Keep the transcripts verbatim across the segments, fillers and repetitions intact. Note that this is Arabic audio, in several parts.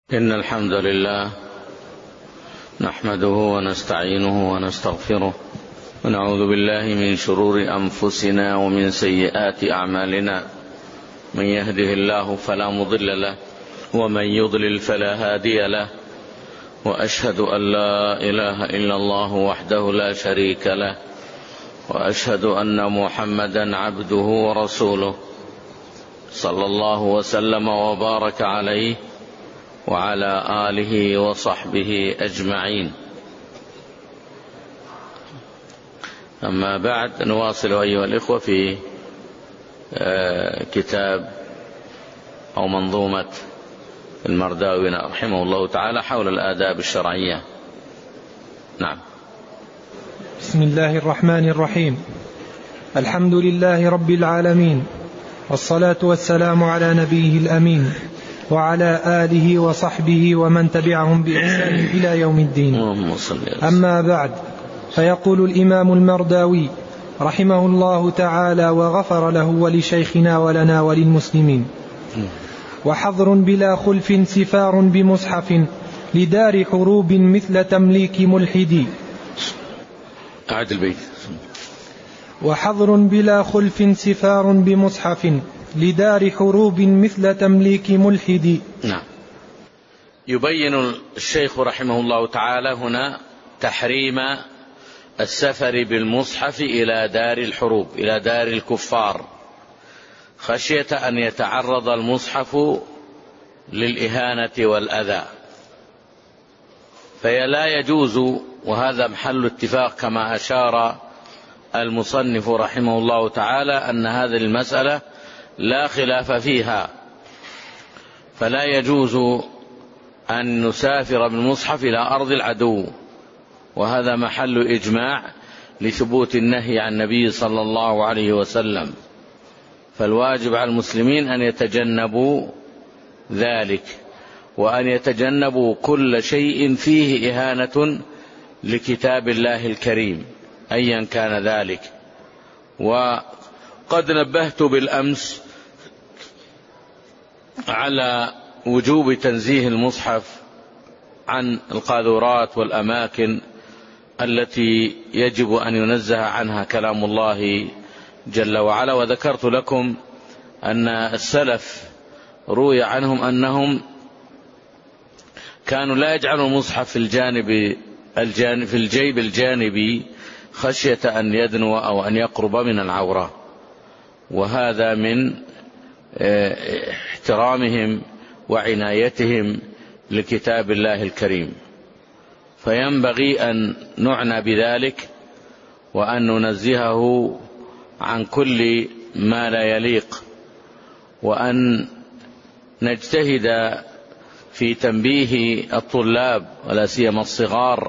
إن الحمد لله نحمده ونستعينه ونستغفره ونعوذ بالله من شرور أنفسنا ومن سيئات أعمالنا. من يهده الله فلا مضل له ومن يضلل فلا هادي له، وأشهد أن لا إله إلا الله وحده لا شريك له، وأشهد أن محمدا عبده ورسوله صلى الله وسلم وبارك عليه وعلى آله وصحبه أجمعين. أما بعد، نواصل أيها الإخوة في كتاب أو منظومة المرداوي رحمه الله تعالى حول الآداب الشرعية. نعم. بسم الله الرحمن الرحيم. الحمد لله رب العالمين، والصلاة والسلام على نبيه الأمين وعلى آله وصحبه ومن تبعهم بإحسان إلى يوم الدين. أما بعد، فيقول الإمام المرداوي رحمه الله تعالى وغفر له ولشيخنا ولنا وللمسلمين: وحظر بلا خلف سفار بمصحف لدار حروب مثل تمليك ملحدي. أعد البيت. وحظر بلا خلف سفار بمصحف لدار حروب مثل تمليك ملحدي. نعم. يبين الشيخ رحمه الله تعالى هنا تحريم السفر بالمصحف إلى دار الحروب، إلى دار الكفار، خشية أن يتعرض المصحف للإهانة والأذى، فلا يجوز، وهذا محل اتفاق كما أشار المصنف رحمه الله تعالى أن هذه المسألة لا خلاف فيها، فلا يجوز أن نسافر بالمصحف إلى أرض العدو، وهذا محل إجماع لثبوت النهي عن النبي صلى الله عليه وسلم، فالواجب على المسلمين أن يتجنبوا ذلك، وأن يتجنبوا كل شيء فيه إهانة لكتاب الله الكريم أيا كان ذلك. وقد نبهت بالأمس على وجوب تنزيه المصحف عن القاذورات والأماكن التي يجب أن ينزه عنها كلام الله جل وعلا، وذكرت لكم أن السلف روي عنهم أنهم كانوا لا يجعلوا المصحف في الجانب الجانب في الجيب الجانبي خشية أن يدنو أو أن يقرب من العورة، وهذا من احترامهم وعنايتهم لكتاب الله الكريم، فينبغي أن نعنى بذلك وأن ننزهه عن كل ما لا يليق، وأن نجتهد في تنبيه الطلاب ولا سيما الصغار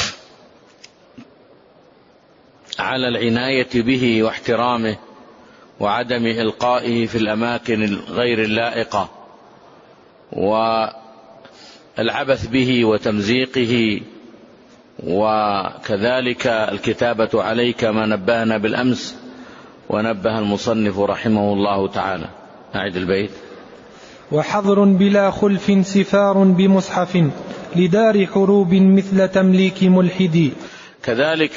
على العناية به واحترامه وعدم إلقائه في الأماكن غير اللائقة والعبث به وتمزيقه، وكذلك الكتابة عليه كما نبهنا بالأمس ونبه المصنف رحمه الله تعالى. أعد البيت. وحظر بلا خلف سفار بمصحف لدار حروب مثل تمليك ملحدي. كذلك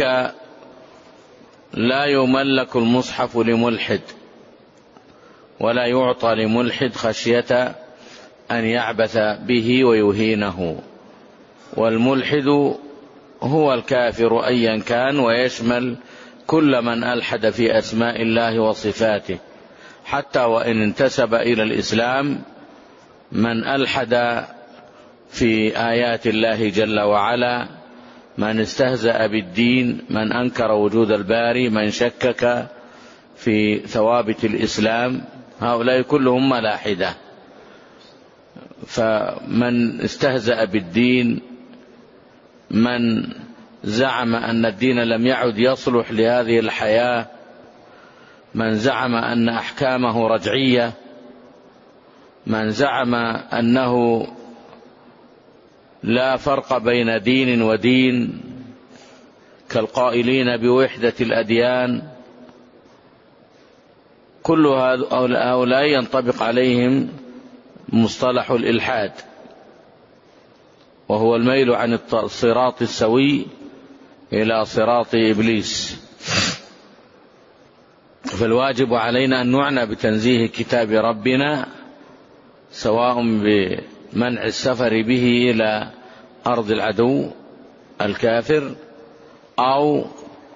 لا يملك المصحف لملحد ولا يعطى لملحد خشية أن يعبث به ويهينه، والملحد هو الكافر أيا كان، ويشمل كل من ألحد في أسماء الله وصفاته، حتى وإن انتسب إلى الإسلام، من ألحد في آيات الله جل وعلا، من استهزأ بالدين، من أنكر وجود الباري، من شكك في ثوابت الإسلام، هؤلاء كلهم ملاحدة. فمن استهزأ بالدين، من زعم أن الدين لم يعد يصلح لهذه الحياة، من زعم أن أحكامه رجعية، من زعم أنه لا فرق بين دين ودين كالقائلين بوحدة الأديان، كل هؤلاء ينطبق عليهم مصطلح الإلحاد، وهو الميل عن الصراط السوي إلى صراط إبليس. فالواجب علينا أن نعنى بتنزيه كتاب ربنا، سواء بمنع السفر به إلى أرض العدو الكافر أو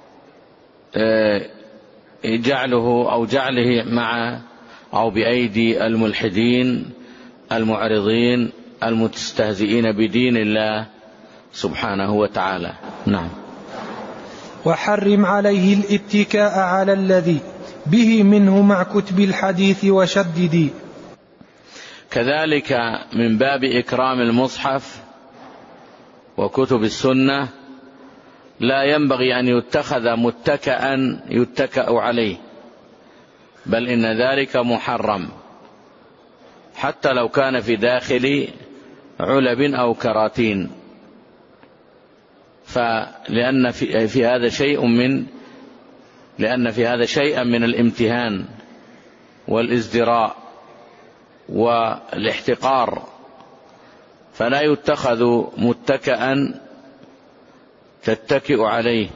جعله أو جعله مع أو بأيدي الملحدين المعرضين المستهزئين بدين الله سبحانه وتعالى. نعم. وحرم عليه الاتكاء على الذي به منه مع كتب الحديث وشدد. كذلك من باب إكرام المصحف وكتب السنة لا ينبغي أن يتخذ متكئا يتكأ عليه، بل إن ذلك محرم حتى لو كان في داخل علب أو كراتين، فلأن في, في هذا شيء من لأن في هذا شيئا من الامتهان والازدراء والاحتقار، فلا يتخذ متكئا تتكئ عليه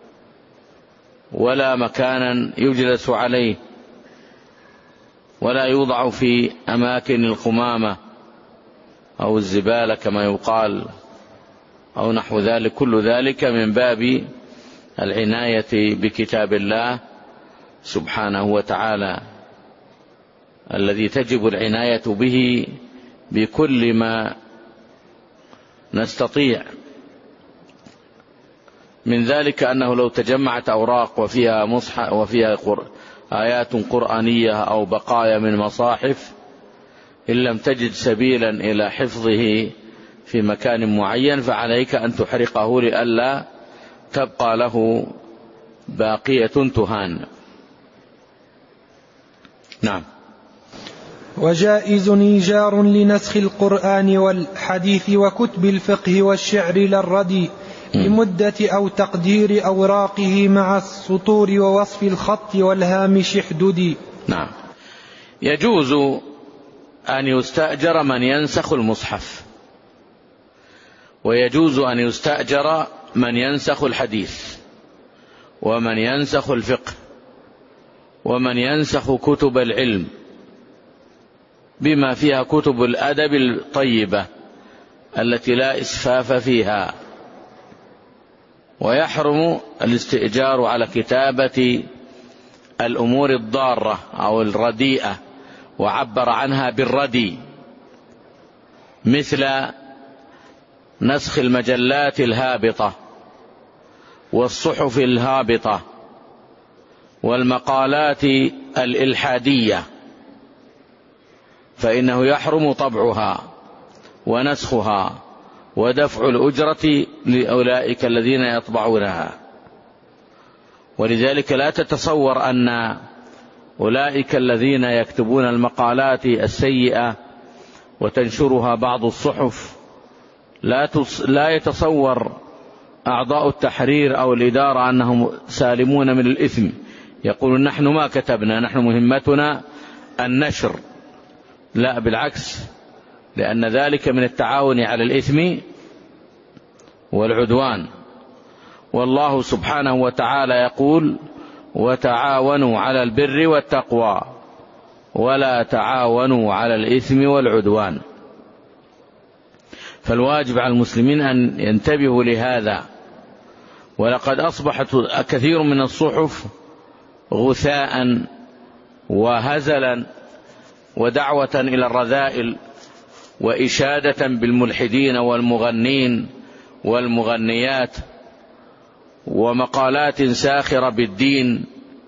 ولا مكانا يجلس عليه، ولا يوضع في أماكن القمامة أو الزبالة كما يقال أو نحو ذلك. كل ذلك من باب العناية بكتاب الله سبحانه وتعالى الذي تجب العناية به بكل ما نستطيع. من ذلك أنه لو تجمعت أوراق وفيها مصحف وفيها آيات قرآنية أو بقايا من مصاحف، إن لم تجد سبيلا إلى حفظه في مكان معين فعليك أن تحرقه لئلا تبقى له باقية تهان. نعم. وجائز إيجار لنسخ القرآن والحديث وكتب الفقه والشعر للردي لمدة أو تقدير أوراقه مع السطور ووصف الخط والهامش حدودي. نعم. يجوز أن يستأجر من ينسخ المصحف، ويجوز أن يستأجر من ينسخ الحديث، ومن ينسخ الفقه، ومن ينسخ كتب العلم بما فيها كتب الأدب الطيبة التي لا إسفاف فيها. ويحرم الاستئجار على كتابة الأمور الضارة أو الرديئة، وعبر عنها بالردي، مثل نسخ المجلات الهابطة والصحف الهابطة والمقالات الإلحادية، فإنه يحرم طبعها ونسخها ودفع الأجرة لأولئك الذين يطبعونها. ولذلك لا تتصور أن أولئك الذين يكتبون المقالات السيئة وتنشرها بعض الصحف لا لا يتصور أعضاء التحرير أو الإدارة أنهم سالمون من الإثم، يقولون نحن ما كتبنا، نحن مهمتنا النشر. لا، بالعكس، لأن ذلك من التعاون على الإثم والعدوان. والله سبحانه وتعالى يقول وتعاونوا على البر والتقوى ولا تعاونوا على الإثم والعدوان. فالواجب على المسلمين أن ينتبهوا لهذا. ولقد أصبحت كثير من الصحف غثاء وهزلا ودعوة إلى الرذائل وإشادة بالملحدين والمغنين والمغنيات ومقالات ساخرة بالدين،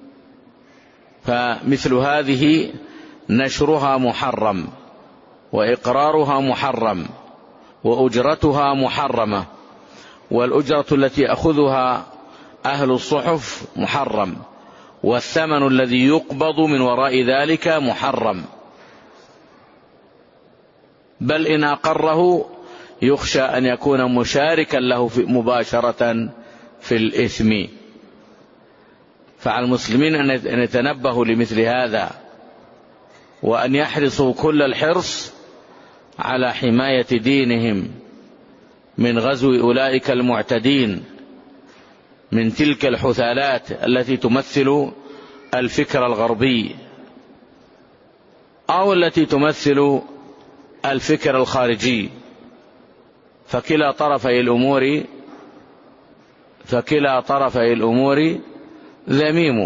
فمثل هذه نشرها محرم وإقرارها محرم وأجرتها محرمة، والأجرة التي يأخذها أهل الصحف محرم، والثمن الذي يقبض من وراء ذلك محرم، بل إن أقره يخشى أن يكون مشاركا له في مباشرة في الإثم. فعلى المسلمين أن يتنبهوا لمثل هذا، وأن يحرصوا كل الحرص على حماية دينهم من غزو أولئك المعتدين من تلك الحثالات التي تمثل الفكر الغربي أو التي تمثل الفكر الخارجي، فكلا طرفي الأمور فكلا طرفي الأمور ذميم.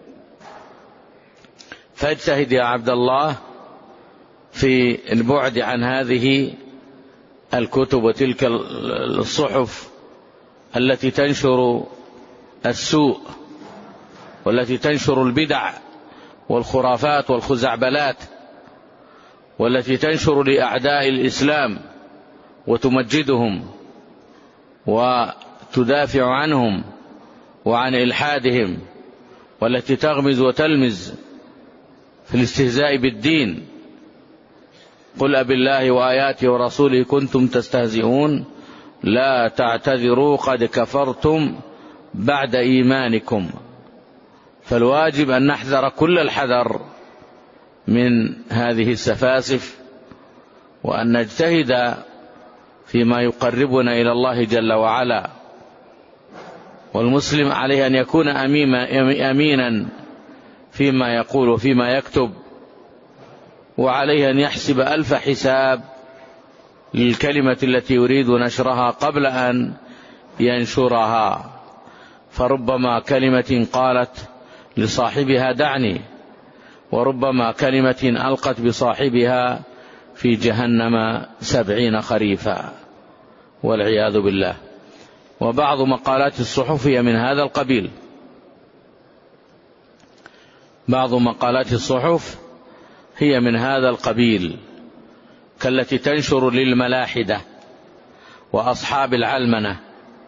فاجتهد يا عبد الله في البعد عن هذه الكتب وتلك الصحف التي تنشر السوء والتي تنشر البدع والخرافات والخزعبلات، والتي تنشر لأعداء الإسلام وتمجدهم وتدافع عنهم وعن إلحادهم، والتي تغمز وتلمز في الاستهزاء بالدين. قل أبالله وآياته ورسوله كنتم تستهزئون لا تعتذروا قد كفرتم بعد إيمانكم. فالواجب أن نحذر كل الحذر من هذه السفاسف، وأن نجتهد فيما يقربنا إلى الله جل وعلا. والمسلم عليه أن يكون أمينا فيما يقول وفيما يكتب، وعليه أن يحسب ألف حساب للكلمة التي يريد نشرها قبل أن ينشرها، فربما كلمة قالت لصاحبها دعني، وربما كلمة ألقت بصاحبها في جهنم سبعين خريفا والعياذ بالله. وبعض مقالات الصحف هي من هذا القبيل، بعض مقالات الصحف هي من هذا القبيل، كالتي تنشر للملاحدة وأصحاب العلمنة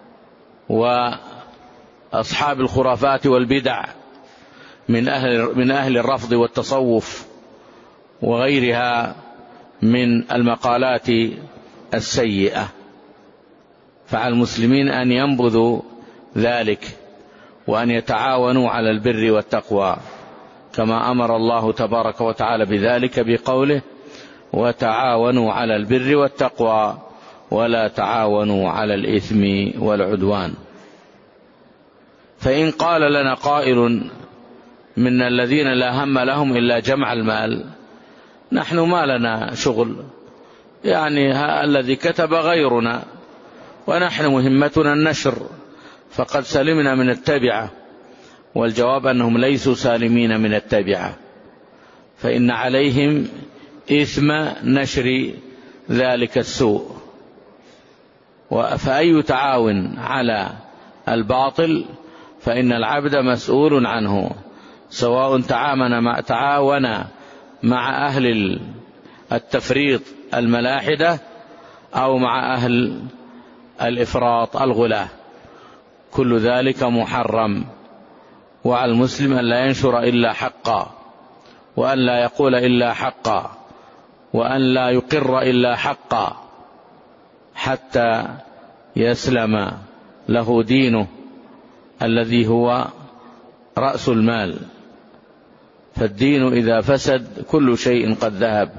وأصحاب الخرافات والبدع من أهل, من أهل الرفض والتصوف وغيرها من المقالات السيئة. فعلى المسلمين أن ينبذوا ذلك وأن يتعاونوا على البر والتقوى، كما أمر الله تبارك وتعالى بذلك بقوله وتعاونوا على البر والتقوى ولا تعاونوا على الإثم والعدوان. فإن قال لنا قائل من الذين لا هم لهم إلا جمع المال، نحن ما لنا شغل، يعني الذي كتب غيرنا ونحن مهمتنا النشر، فقد سلمنا من التبعة. والجواب أنهم ليسوا سالمين من التبعة، فإن عليهم إثم نشر ذلك السوء. فأي تعاون على الباطل فإن العبد مسؤول عنه، سواء تعاون مع, تعاون مع أهل التفريط الملاحدة أو مع أهل الإفراط الغلاة، كل ذلك محرم. وعلى المسلم أن لا ينشر إلا حقا، وأن لا يقول إلا حقا، وأن لا يقر إلا حقا، حتى يسلم له دينه الذي هو رأس المال. فالدين إذا فسد كل شيء قد ذهب.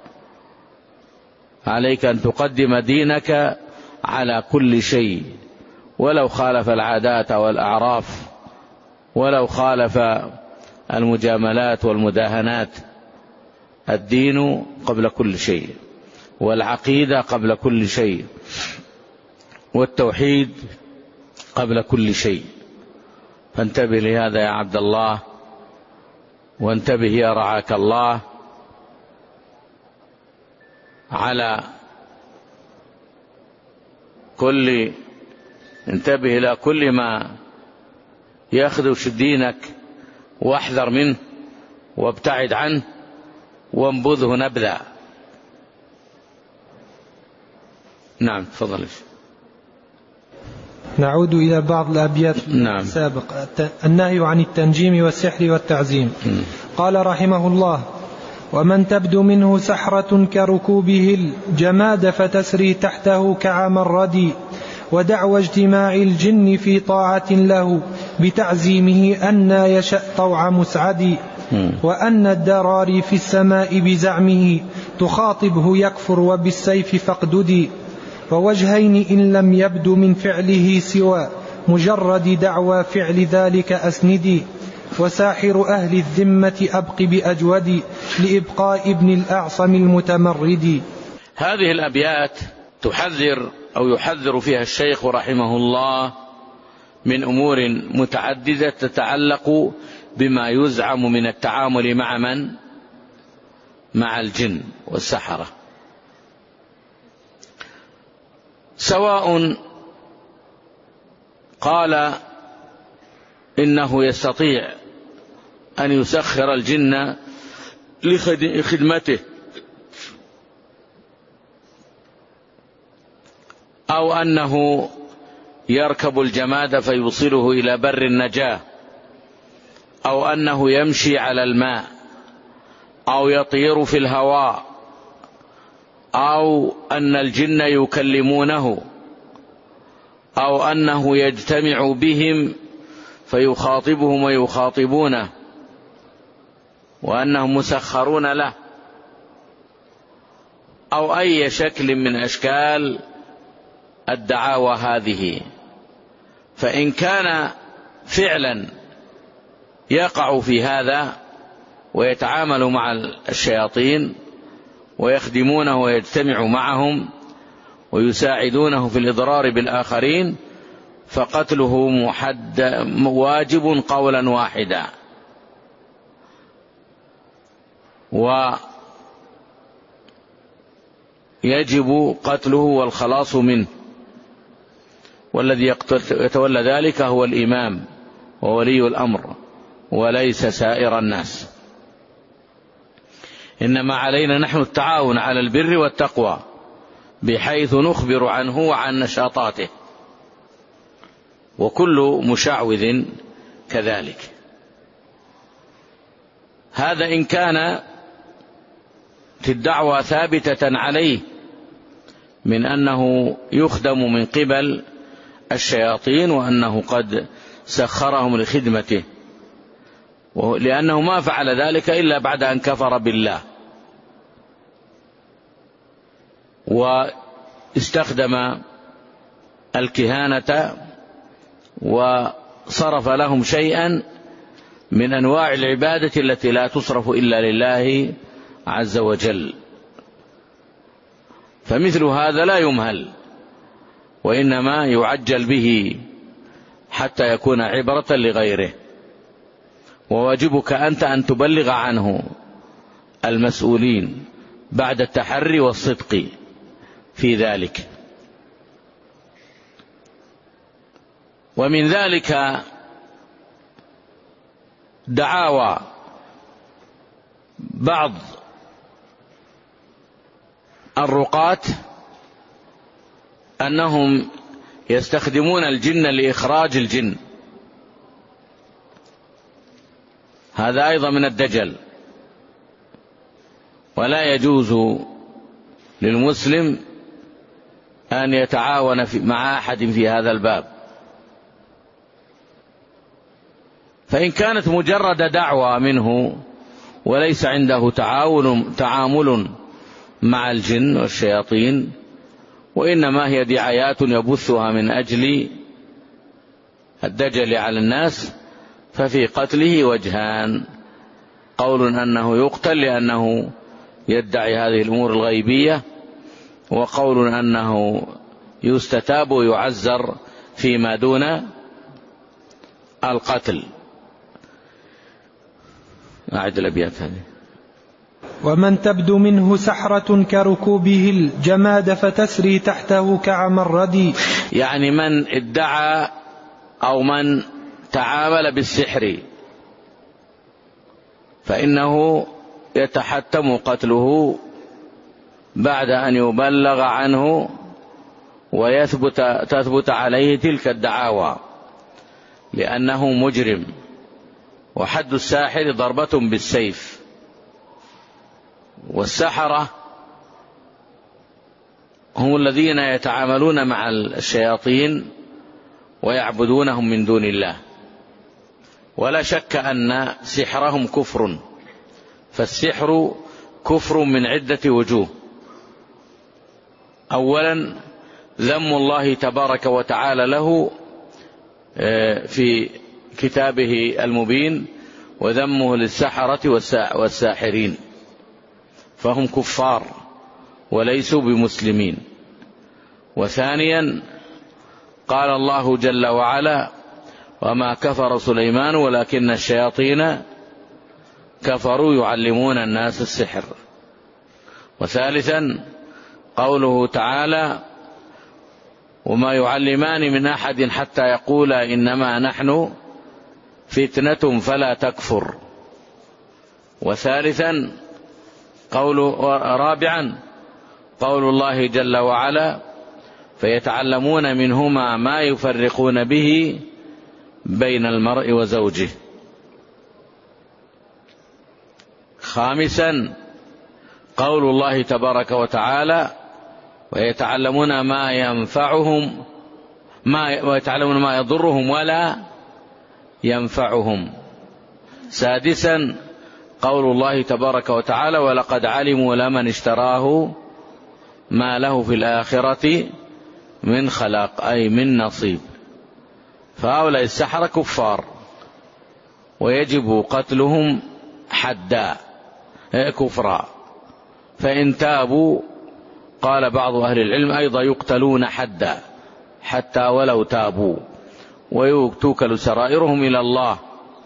عليك أن تقدم دينك على كل شيء، ولو خالف العادات والأعراف، ولو خالف المجاملات والمداهنات. الدين قبل كل شيء، والعقيدة قبل كل شيء، والتوحيد قبل كل شيء. فانتبه لهذا يا عبد الله، وانتبه يا رعاك الله على كل انتبه إلى كل ما يخدش دينك، واحذر منه وابتعد عنه وانبذه نبذا. نعم تفضل. نعود إلى بعض الأبيات نعم. السابق. النهي عن التنجيم والسحر والتعزيم. م. قال رحمه الله: ومن تبدو منه سحرة كركوبه الجماد فتسري تحته كعام الردي، ودعوى اجتماع الجن في طاعة له بتعزيمه أن يشأ طوع مسعد، وأن الدراري في السماء بزعمه تخاطبه يكفر وبالسيف فاقددي، ووجهين إن لم يبد من فعله سوى مجرد دعوى فعل ذلك أسندي، وساحر أهل الذمة أبق بأجودي لإبقاء ابن الأعصم المتمرد. هذه الأبيات تحذر أو يحذر فيها الشيخ رحمه الله من أمور متعددة تتعلق بما يزعم من التعامل مع من؟ مع الجن والسحرة، سواء قال إنه يستطيع أن يسخر الجن لخدمته، أو أنه يركب الجماد فيوصله إلى بر النجاة، أو أنه يمشي على الماء، أو يطير في الهواء، أو أن الجن يكلمونه، أو أنه يجتمع بهم فيخاطبهم ويخاطبونه، وأنهم مسخرون له، أو أي شكل من أشكال الدعاوى هذه. فإن كان فعلا يقع في هذا ويتعامل مع الشياطين ويخدمونه ويجتمع معهم ويساعدونه في الإضرار بالآخرين، فقتله محد واجب قولا واحدا، ويجب قتله والخلاص منه، والذي يتولى ذلك هو الإمام وولي الأمر وليس سائر الناس. إنما علينا نحن التعاون على البر والتقوى بحيث نخبر عنه وعن نشاطاته، وكل مشعوذ كذلك. هذا إن كان في الدعوة ثابتة عليه من أنه يخدم من قبل الشياطين وأنه قد سخرهم لخدمته، لأنه ما فعل ذلك إلا بعد أن كفر بالله واستخدم الكهانة وصرف لهم شيئا من أنواع العبادة التي لا تصرف إلا لله عز وجل. فمثل هذا لا يمهل، وإنما يعجل به حتى يكون عبرة لغيره، وواجبك أنت أن تبلغ عنه المسؤولين بعد التحري والصدق في ذلك. ومن ذلك دعاوى بعض الرقاة أنهم يستخدمون الجن لإخراج الجن، هذا أيضا من الدجل، ولا يجوز للمسلم أن يتعاون مع أحد في هذا الباب. فإن كانت مجرد دعوة منه وليس عنده تعاون تعامل مع الجن والشياطين، وإنما هي دعايات يبثها من أجل الدجل على الناس، ففي قتله وجهان: قول أنه يقتل لأنه يدعي هذه الأمور الغيبية، وقول أنه يستتاب ويعزر فيما دون القتل. أعد الأبيات هذه: ومن تبدو منه سحرة كركوبه الجماد فتسري تحته كعمردي. يعني من ادعى أو من تعامل بالسحر فإنه يتحتم قتله بعد أن يبلغ عنه ويثبت تثبت عليه تلك الدعاوى، لأنه مجرم، وحد الساحر ضربة بالسيف. والسحرة هم الذين يتعاملون مع الشياطين ويعبدونهم من دون الله، ولا شك أن سحرهم كفر، فالسحر كفر من عدة وجوه. أولا ذم الله تبارك وتعالى له في كتابه المبين، وذمه للسحرة والساحرين، فهم كفار وليسوا بمسلمين. وثانيا قال الله جل وعلا: وما كفر سليمان ولكن الشياطين كفروا يعلمون الناس السحر. وثالثا قوله تعالى: وما يعلمان من أحد حتى يقولا إنما نحن فتنة فلا تكفر. وثالثا قول رابعا قول الله جل وعلا: فيتعلمون منهما ما يفرقون به بين المرء وزوجه. خامسا قول الله تبارك وتعالى: ويتعلمون ما ينفعهم ما ويتعلمون ما يضرهم ولا ينفعهم. سادسا قول الله تبارك وتعالى: ولقد علموا لمن اشتراه ما له في الآخرة من خلاق، أي من نصيب. فهؤلاء السحرة كفار ويجب قتلهم حدا كفرا، فإن تابوا قال بعض أهل العلم أيضا يقتلون حدا حتى ولو تابوا، ويوكل سرائرهم إلى الله.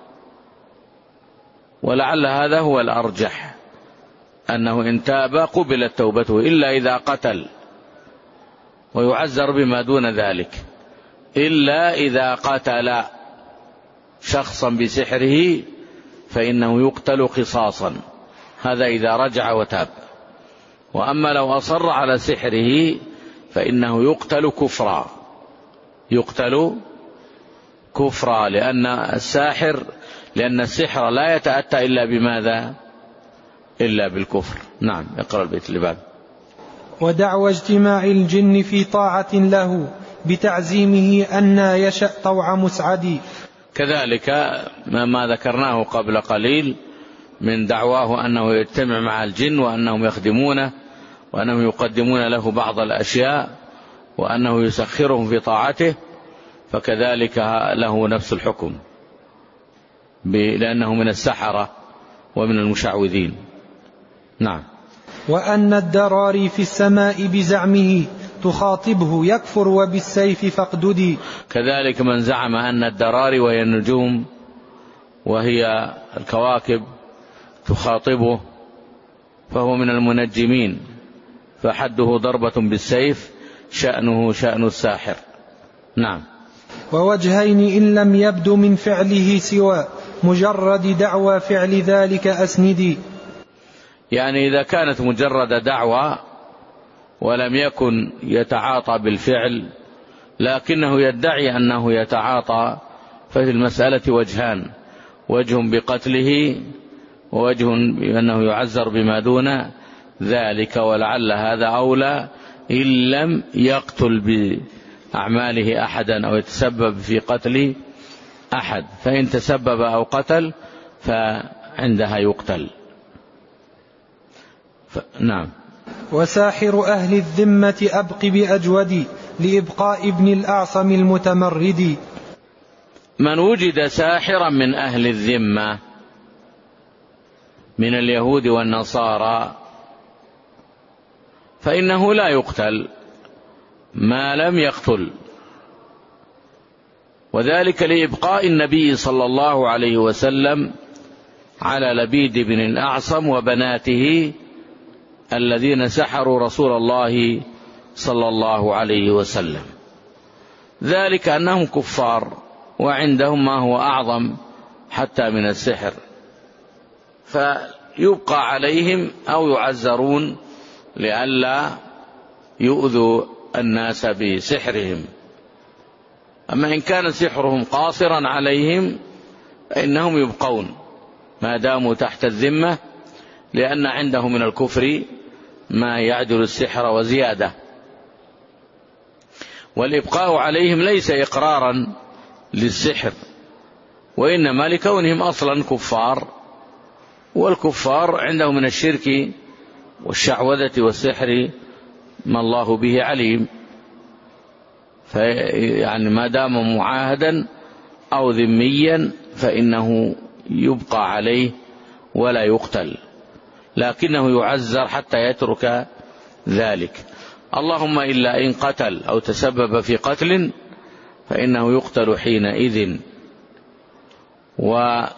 ولعل هذا هو الأرجح، أنه إن تاب قبلت توبته، إلا إذا قتل، ويعزر بما دون ذلك، إلا إذا قتل شخصا بسحره فإنه يقتل قصاصا، هذا إذا رجع وتاب. وأما لو أصر على سحره فإنه يقتل كفرا، يقتل كفرا، لأن الساحر لأن السحر لا يتأتى إلا بماذا؟ إلا بالكفر. نعم، اقرأ البيت اللي بعد. ودعوى اجتماع الجن في طاعة له بتعزيمه أن يشأ طوع مسعدي. كذلك ما ذكرناه قبل قليل من دعواه أنه يجتمع مع الجن، وأنهم يخدمونه، وأنهم يقدمون له بعض الأشياء، وأنه يسخرهم في طاعته، فكذلك له نفس الحكم، لأنه من السحرة ومن المشعوذين. نعم. وأن الدراري في السماء بزعمه تخاطبه يكفر وبالسيف فاقددي. كذلك من زعم أن الدراري وهي النجوم وهي الكواكب تخاطبه فهو من المنجمين، فحده ضربة بالسيف، شأنه شأن الساحر. نعم. ووجهين إن لم يبدو من فعله سوى مجرد دعوى فعل ذلك أسندي. يعني إذا كانت مجرد دعوى ولم يكن يتعاطى بالفعل لكنه يدعي أنه يتعاطى، ففي المسألة وجهان: وجه بقتله، ووجه بأنه يعزر بما دون ذلك، ولعل هذا أولى إن لم يقتل بأعماله أحدا أو يتسبب في قتل أحد، فإن تسبب أو قتل فعندها يقتل. ف... نعم. وساحر أهل الذمة أبق بأجودي لإبقاء ابن الأعصم المتمرد. من وجد ساحرا من أهل الذمة من اليهود والنصارى فإنه لا يقتل ما لم يقتل، وذلك لإبقاء النبي صلى الله عليه وسلم على لبيد بن الأعصم وبناته الذين سحروا رسول الله صلى الله عليه وسلم، ذلك أنهم كفار وعندهم ما هو أعظم حتى من السحر، فيبقى عليهم أو يعزرون لئلا يؤذوا الناس بسحرهم. أما إن كان سحرهم قاصرا عليهم فإنهم يبقون ما داموا تحت الذمة، لأن عنده من الكفر ما يعدل السحر وزيادة. والإبقاء عليهم ليس إقرارا للسحر، وإنما لكونهم أصلا كفار، والكفار عنده من الشرك والشعوذة والسحر ما الله به عليم، يعني ما دام معاهدا أو ذميا فإنه يبقى عليه ولا يقتل، لكنه يعزر حتى يترك ذلك. اللهم إلا إن قتل أو تسبب في قتل فإنه يقتل حينئذ. وعلة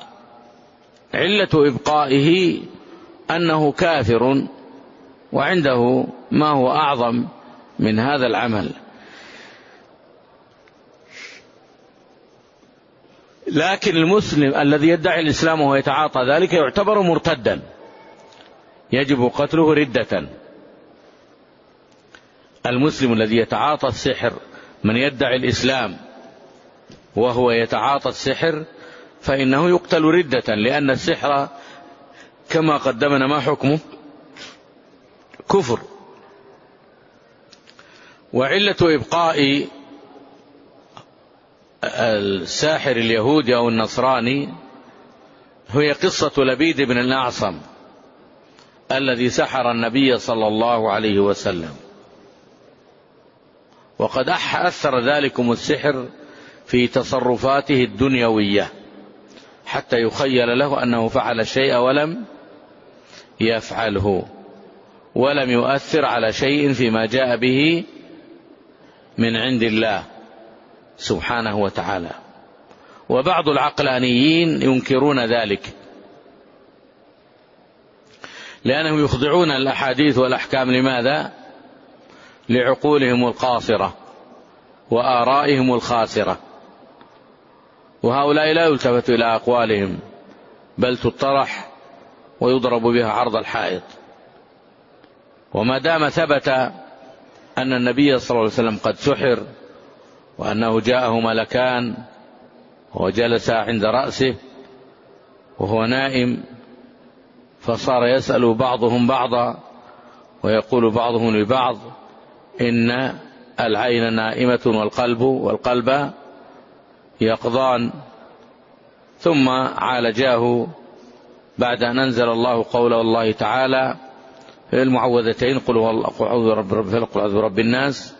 إبقائه أنه كافر وعنده ما هو أعظم من هذا العمل. لكن المسلم الذي يدعي الإسلام وهو يتعاطى ذلك يعتبر مرتدا، يجب قتله ردة. المسلم الذي يتعاطى السحر، من يدعي الإسلام وهو يتعاطى السحر فإنه يقتل ردة، لأن السحر كما قدمنا ما حكمه؟ كفر. وعلة إبقاء الساحر اليهودي أو النصراني هي قصة لبيد بن الأعصم الذي سحر النبي صلى الله عليه وسلم، وقد أثر ذلكم السحر في تصرفاته الدنيوية حتى يخيل له أنه فعل الشيء ولم يفعله، ولم يؤثر على شيء فيما جاء به من عند الله سبحانه وتعالى. وبعض العقلانيين ينكرون ذلك لأنهم يخضعون الأحاديث والأحكام. لماذا؟ لعقولهم القاصرة وآرائهم الخاسرة، وهؤلاء لا يلتفت إلى أقوالهم بل تطرح ويضرب بها عرض الحائط. وما دام ثبت أن النبي صلى الله عليه وسلم قد سحر وأنه جاءه ملكان وجلس عند رأسه وهو نائم، فصار يسأل بعضهم بعضا ويقول بعضهم لبعض إن العين نائمة والقلب والقلب يقظان، ثم عالجاه بعد أن أنزل الله قول الله تعالى في المعوذتين قل أعوذ برب الفلق وأعوذ برب الناس،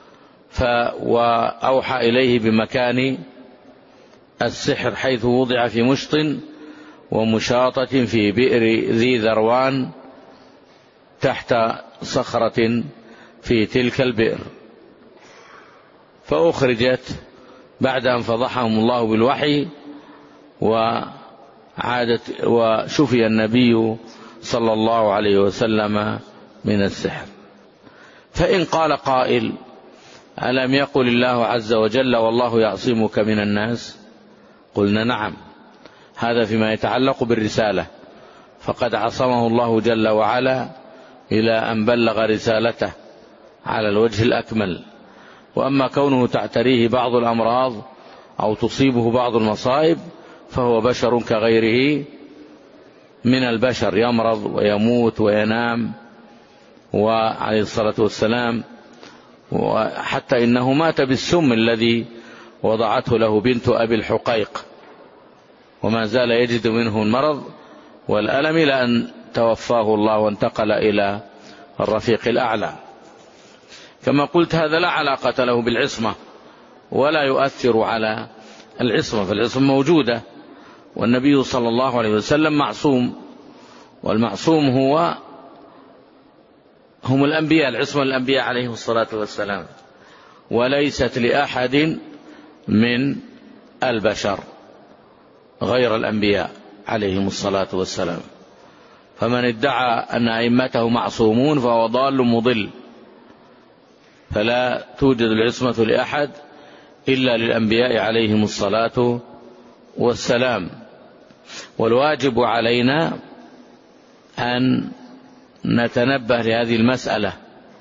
وأوحى إليه بمكان السحر حيث وضع في مشط ومشاطة في بئر ذي ذروان تحت صخرة في تلك البئر، فأخرجت بعد أن فضحهم الله بالوحي، وعادت وشفي النبي صلى الله عليه وسلم من السحر. فإن قال قائل ألم يقل الله عز وجل والله يعصمك من الناس؟ قلنا نعم، هذا فيما يتعلق بالرسالة، فقد عصمه الله جل وعلا إلى أن بلغ رسالته على الوجه الأكمل. وأما كونه تعتريه بعض الأمراض أو تصيبه بعض المصائب فهو بشر كغيره من البشر، يمرض ويموت وينام، وعليه الصلاة والسلام وحتى إنه مات بالسم الذي وضعته له بنت أبي الحقيق، وما زال يجد منه المرض والألم إلى أن توفاه الله وانتقل إلى الرفيق الأعلى. كما قلت هذا لا علاقة له بالعصمة ولا يؤثر على العصمة، فالعصمة موجودة والنبي صلى الله عليه وسلم معصوم، والمعصوم هو هم الأنبياء، العصمة الأنبياء عليهم الصلاة والسلام، وليست لأحد من البشر غير الأنبياء عليهم الصلاة والسلام. فمن ادعى أن أئمته معصومون فهو ضال مضل، فلا توجد العصمة لأحد إلا للأنبياء عليهم الصلاة والسلام. والواجب علينا أن نتنبه لهذه المسألة،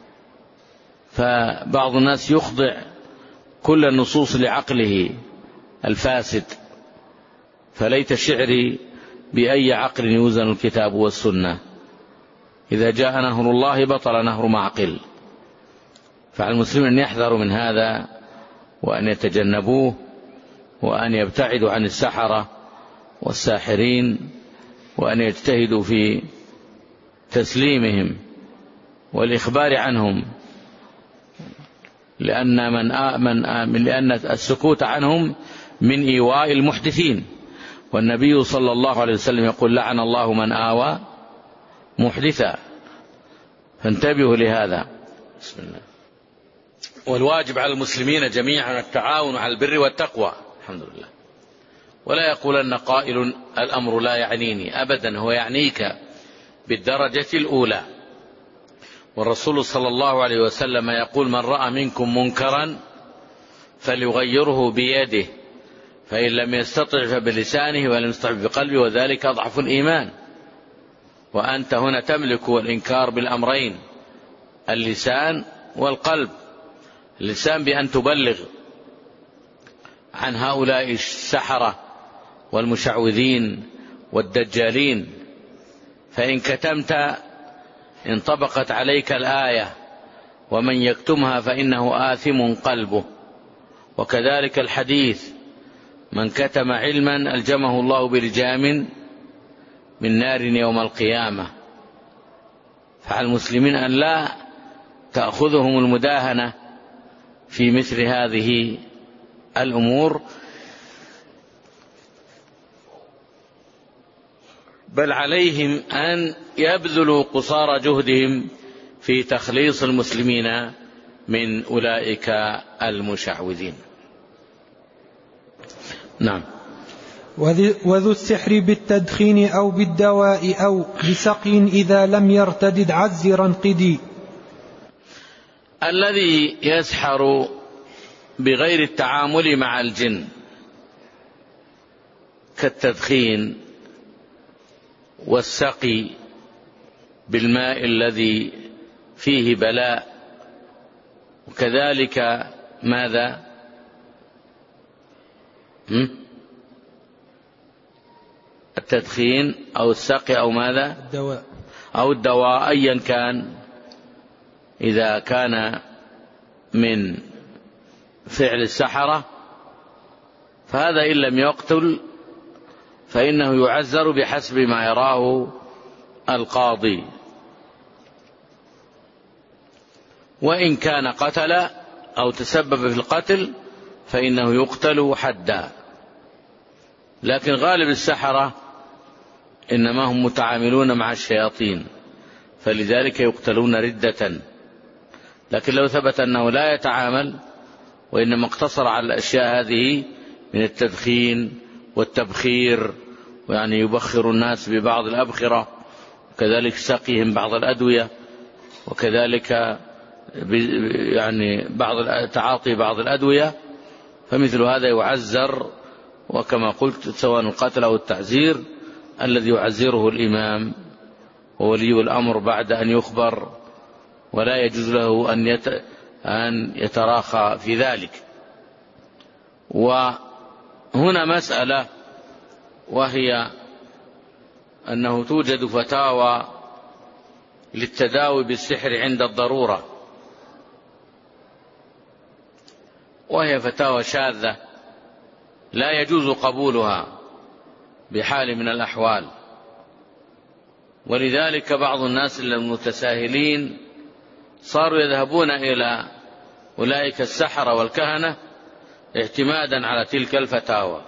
فبعض الناس يخضع كل النصوص لعقله الفاسد، فليت شعري بأي عقل يوزن الكتاب والسنة، إذا جاء نهر الله بطل نهر معقل. فعلى المسلمين أن يحذروا من هذا وأن يتجنبوه وأن يبتعدوا عن السحرة والساحرين، وأن يجتهدوا في تسليمهم والإخبار عنهم. لأن, من من لأن السكوت عنهم من إيواء المحدثين، والنبي صلى الله عليه وسلم يقول لعن الله من آوى محدثا، فانتبهوا لهذا. بسم الله. والواجب على المسلمين جميعا التعاون على البر والتقوى، الحمد لله. ولا يقولن قائل الأمر لا يعنيني، أبدا، هو يعنيك بالدرجة الأولى. والرسول صلى الله عليه وسلم يقول من رأى منكم منكرا فليغيره بيده، فإن لم يستطع فبلسانه ولم يستطع بقلبه، وذلك أضعف الإيمان. وأنت هنا تملك الإنكار بالأمرين، اللسان والقلب. اللسان بأن تبلغ عن هؤلاء السحرة والمشعوذين والدجالين، فإن كتمت انطبقت عليك الآية ومن يكتمها فإنه آثم قلبه. وكذلك الحديث من كتم علما ألجمه الله بلجام من نار يوم القيامة. فعلى المسلمين أن لا تأخذهم المداهنة في مثل هذه الأمور، بل عليهم أن يبذلوا قصارى جهدهم في تخليص المسلمين من أولئك المشعوذين. نعم. وذو السحر بالتدخين أو بالدواء أو بسقي إذا لم يرتدد عزرا قدي. الذي يسحر بغير التعامل مع الجن كالتدخين والسقي بالماء الذي فيه بلاء، وكذلك ماذا التدخين أو السقي أو ماذا الدواء أو الدواء أيا كان، إذا كان من فعل السحرة فهذا إن لم يقتل فإنه يعزر بحسب ما يراه القاضي، وإن كان قتل أو تسبب في القتل فإنه يقتل حدا. لكن غالب السحرة إنما هم متعاملون مع الشياطين، فلذلك يقتلون ردة. لكن لو ثبت أنه لا يتعامل وإنما اقتصر على الأشياء هذه من التدخين والتبخير، ويعني يبخر الناس ببعض الأبخرة، وكذلك سقيهم بعض الأدوية، وكذلك يعني بعض تعاطي بعض الأدوية، فمثل هذا يعزر، وكما قلت سواء القتل أو التعزير الذي يعزره الإمام وولي الأمر بعد أن يخبر، ولا يجوز له أن يتراخى في ذلك. وهنا مسألة، وهي أنه توجد فتاوى للتداوي بالسحر عند الضرورة، وهي فتاوى شاذة لا يجوز قبولها بحال من الأحوال. ولذلك بعض الناس المتساهلين صاروا يذهبون إلى أولئك السحرة والكهنة اعتمادا على تلك الفتاوى،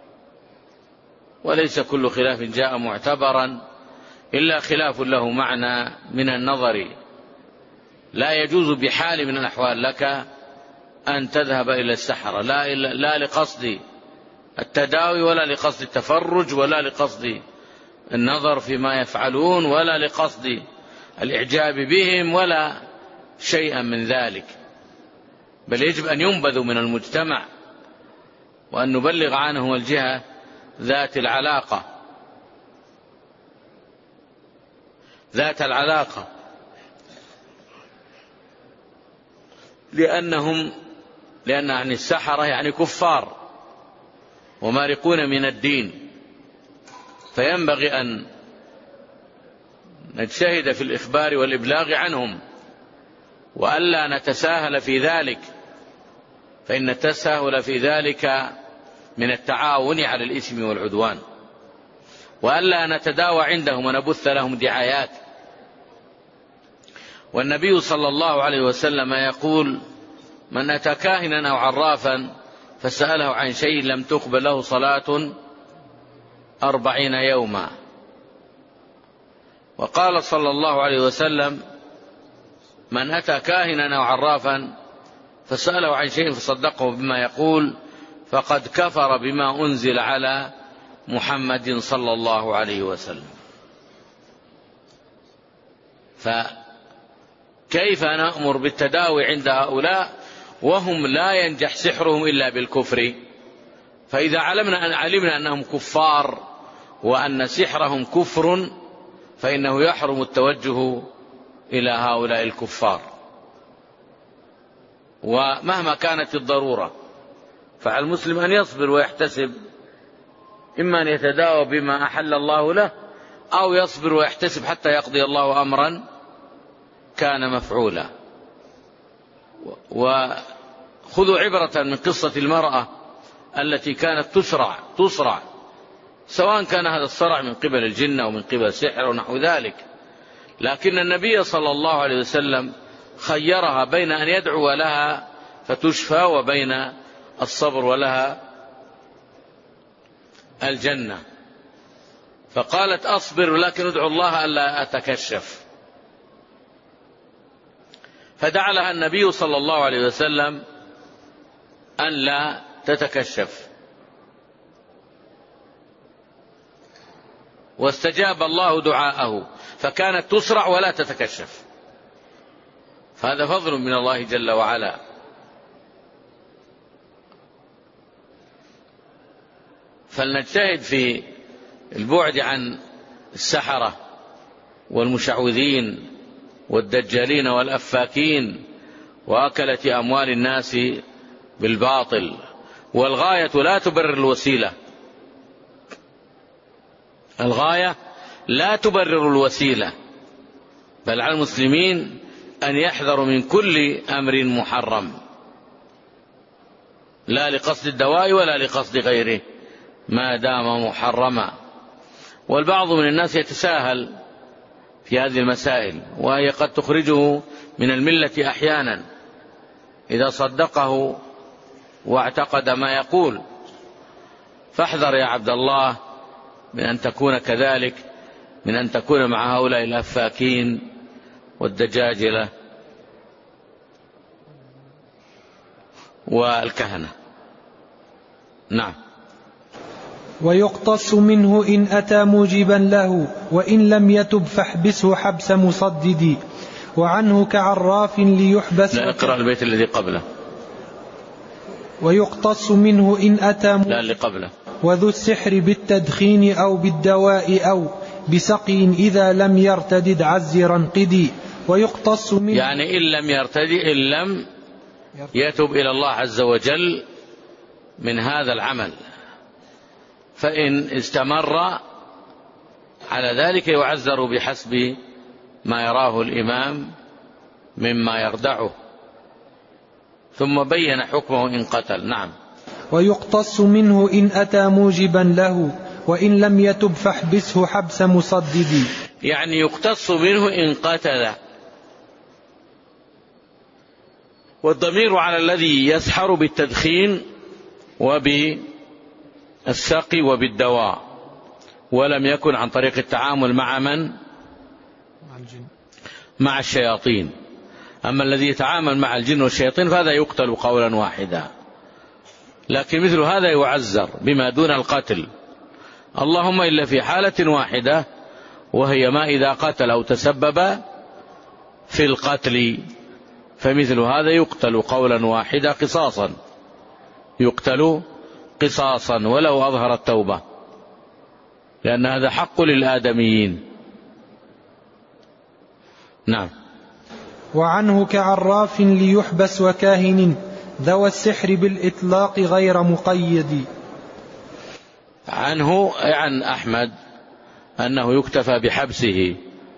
وليس كل خلاف جاء معتبرا إلا خلاف له معنى من النظر. لا يجوز بحال من الأحوال لك أن تذهب إلى السحرة، لا, لا لقصد التداوي ولا لقصد التفرج ولا لقصد النظر فيما يفعلون ولا لقصد الإعجاب بهم ولا شيئا من ذلك، بل يجب أن ينبذوا من المجتمع وأن نبلغ عنهم الجهة ذات العلاقة ذات العلاقة لأنهم لأن عن السحرة يعني كفار ومارقون من الدين، فينبغي أن نجتهد في الإخبار والإبلاغ عنهم، وألا نتساهل في ذلك، فإن التساهل في ذلك من التعاون على الإثم والعدوان، وألا نتداوى عندهم ونبث لهم دعايات. والنبي صلى الله عليه وسلم يقول من أتى كاهنا أو عرافا فسأله عن شيء لم تقبل له صلاة أربعين يوما. وقال صلى الله عليه وسلم: من أتى كاهنا أو عرافا فسأله عن شيء فصدقه بما يقول فقد كفر بما أنزل على محمد صلى الله عليه وسلم. فكيف نأمر بالتداوي عند هؤلاء وهم لا ينجح سحرهم إلا بالكفر؟ فإذا علمنا أن علمنا أنهم كفار وأن سحرهم كفر فإنه يحرم التوجه إلى هؤلاء الكفار، ومهما كانت الضرورة فعلى المسلم أن يصبر ويحتسب، إما أن يتداوى بما أحل الله له أو يصبر ويحتسب حتى يقضي الله أمرا كان مفعولا. وخذوا عبرة من قصة المرأة التي كانت تسرع تسرع سواء كان هذا الصرع من قبل الجن أو من قبل سحر ونحو ذلك، لكن النبي صلى الله عليه وسلم خيرها بين أن يدعو لها فتشفى وبين الصبر ولها الجنة، فقالت: أصبر لكن ادعو الله ألا أتكشف. فدعا لها النبي صلى الله عليه وسلم أن لا تتكشف، واستجاب الله دعاءه فكانت تسرع ولا تتكشف. فهذا فضل من الله جل وعلا. فلنجتهد في البعد عن السحرة والمشعوذين والدجالين والأفاكين وأكلة أموال الناس بالباطل، والغاية لا تبرر الوسيلة، الغاية لا تبرر الوسيلة، بل على المسلمين أن يحذروا من كل أمر محرم، لا لقصد الدواء ولا لقصد غيره ما دام محرما. والبعض من الناس يتساهل في هذه المسائل، وهي قد تخرجه من الملة أحيانا إذا صدقه واعتقد ما يقول. فاحذر يا عبد الله من أن تكون كذلك، من أن تكون مع هؤلاء الأفاكين والدجاجلة والكهنة. نعم. ويقتص منه إن أتى موجبا له، وإن لم يتب فاحبسه حبس مصدد. وعنه كعراف ليحبس. لا، اقرأ البيت الذي قبله. ويقتص منه إن أتى موجبا لا اللي قبله. وذو السحر بالتدخين أو بالدواء أو بسقي إذا لم يرتدد عزرا قدي. ويقتص منه يعني إن لم يرتدد، إن لم يتب إلى الله عز وجل من هذا العمل، فإن استمر على ذلك يعذر بحسب ما يراه الإمام مما يردعه. ثم بين حكمه إن قتل. نعم. ويقتص منه إن أتى موجبا له، وإن لم يتب فاحبسه حبس مصدد. يعني يقتص منه إن قتل، والضمير على الذي يسحر بالتدخين وبالسقي وبالدواء، ولم يكن عن طريق التعامل مع من؟ مع الشياطين. أما الذي يتعامل مع الجن والشياطين فهذا يقتل قولا واحدا، لكن مثل هذا يعزر بما دون القتل، اللهم إلا في حالة واحدة، وهي ما إذا قتل أو تسبب في القتل، فمثل هذا يقتل قولا واحدا قصاصا، يقتل قصاصا ولو أظهر التوبة، لأن هذا حق للآدميين. نعم. وعنه كعراف ليحبس وكاهن ذوى السحر بالإطلاق غير مقيد. عنه عن أحمد أنه يكتفى بحبسه،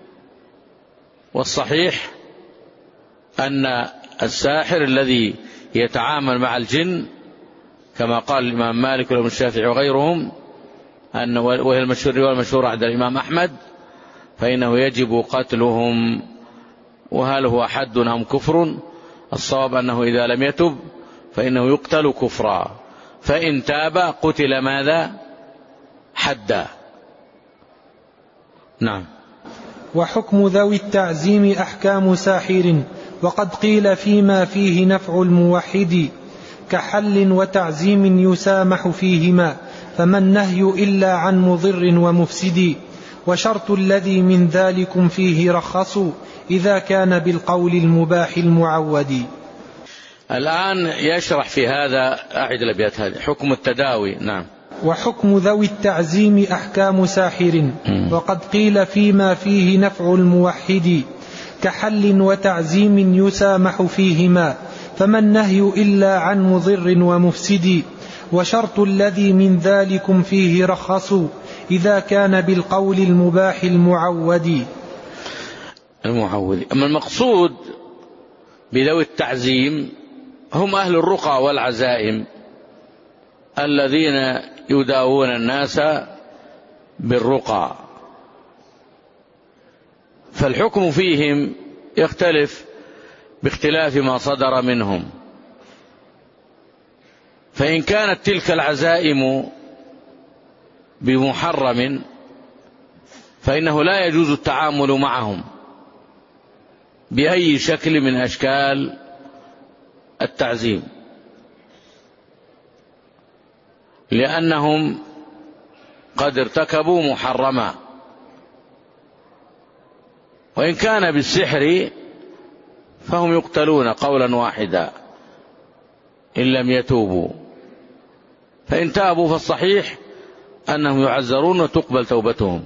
والصحيح أن الساحر الذي يتعامل مع الجن كما قال الإمام مالك والإمام الشافعي وغيرهم، أن وهي المشهور والمشهور عند الإمام أحمد، فإنه يجب قتلهم. وهل هو حد أم كفر الصواب أنه إذا لم يتب فإنه يقتل كفرا، فإن تاب قتل ماذا؟ حدا. نعم. وحكم ذوي التعزيم أحكام ساحر، وقد قيل فيما فيه نفع الموحد كحل وتعزيم يسامح فيهما، فما النهي إلا عن مضر ومفسد، وشرط الذي من ذلكم فيه رخصوا إذا كان بالقول المباح المعود. الآن يشرح في هذا، أعد الأبيات هذه، حكم التداوي. نعم. وحكم ذوي التعزيم أحكام ساحر، وقد قيل فيما فيه نفع الموحد كحل وتعزيم يسامح فيهما، فما النهي إلا عن مضر ومفسد، وشرط الذي من ذلكم فيه رخصوا إذا كان بالقول المباح المعود. المعود. أما المقصود بذوي التعزيم هم أهل الرقى والعزائم الذين يداوون الناس بالرقى، فالحكم فيهم يختلف باختلاف ما صدر منهم. فإن كانت تلك العزائم بمحرم فإنه لا يجوز التعامل معهم بأي شكل من أشكال التعزيم، لأنهم قد ارتكبوا محرما. وإن كان بالسحر فهم يقتلون قولا واحدا إن لم يتوبوا، فإن تابوا فالصحيح أنهم يعزرون وتقبل توبتهم.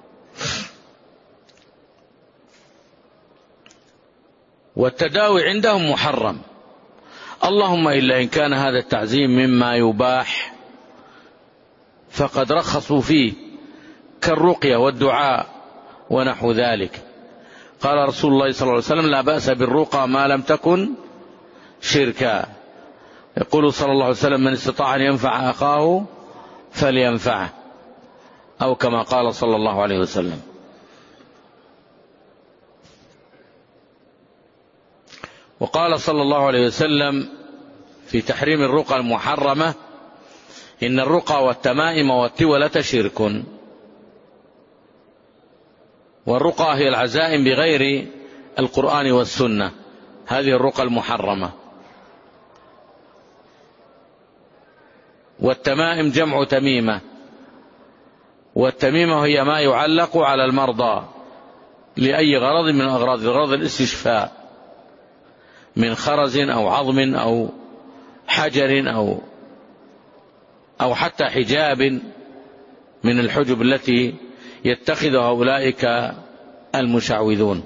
والتداوي عندهم محرم، اللهم إلا إن كان هذا التعزيم مما يباح فقد رخصوا فيه كالرقية والدعاء ونحو ذلك. قال رسول الله صلى الله عليه وسلم: لا بأس بالرقى ما لم تكن شركا. يقول صلى الله عليه وسلم: من استطاع أن ينفع أخاه فلينفعه، أو كما قال صلى الله عليه وسلم. وقال صلى الله عليه وسلم في تحريم الرقى المحرمة: إن الرقى والتمائم والتولة شرك. والرقى هي العزائم بغير القرآن والسنة، هذه الرقى المحرمة. والتمائم جمع تميمة، والتميمة هي ما يعلق على المرضى لأي غرض من أغراض الغرض الاستشفاء، من خرز أو عظم أو حجر أو أو حتى حجاب من الحجب التي يتخذها أولئك المشعوذون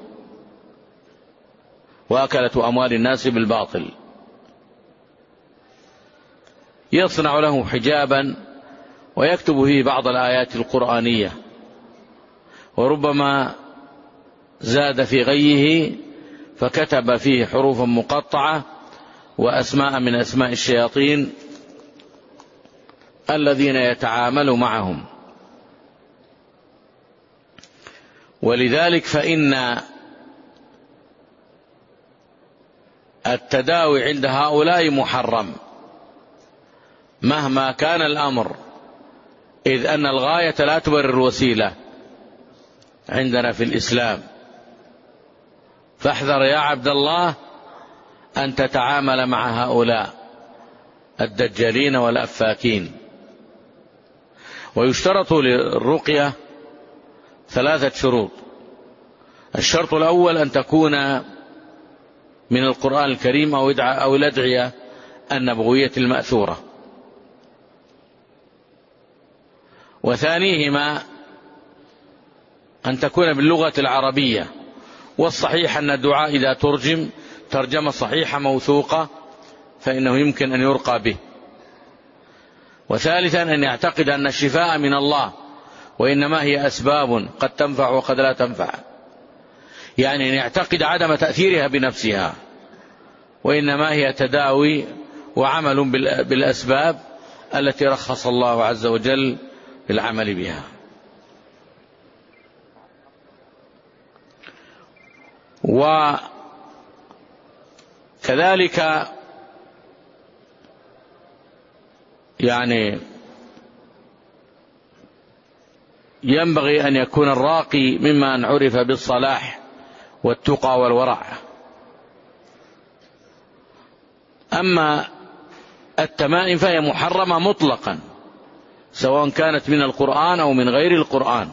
وأكلة أموال الناس بالباطل. يصنع له حجابا ويكتب فيه بعض الآيات القرآنية، وربما زاد في غيه فكتب فيه حروفا مقطعة وأسماء من أسماء الشياطين الذين يتعامل معهم. ولذلك فإن التداوي عند هؤلاء محرم مهما كان الأمر، إذ أن الغاية لا تبرر الوسيلة عندنا في الإسلام. فاحذر يا عبد الله أن تتعامل مع هؤلاء الدجالين والأفاكين. ويشترط للرقية ثلاثة شروط. الشرط الأول أن تكون من القرآن الكريم أو الأدعية النبوية المأثورة. وثانيهما أن تكون باللغة العربية، والصحيح أن الدعاء إذا ترجم ترجمة صحيحة موثوقة فإنه يمكن أن يرقى به. وثالثا أن يعتقد أن الشفاء من الله، وإنما هي أسباب قد تنفع وقد لا تنفع، يعني أن يعتقد عدم تأثيرها بنفسها، وإنما هي تداوي وعمل بالأسباب التي رخص الله عز وجل بالعمل بها. كذلك يعني ينبغي أن يكون الراقي ممن عرف بالصلاح والتقى والورع. أما التمائم فهي محرمة مطلقا، سواء كانت من القرآن أو من غير القرآن،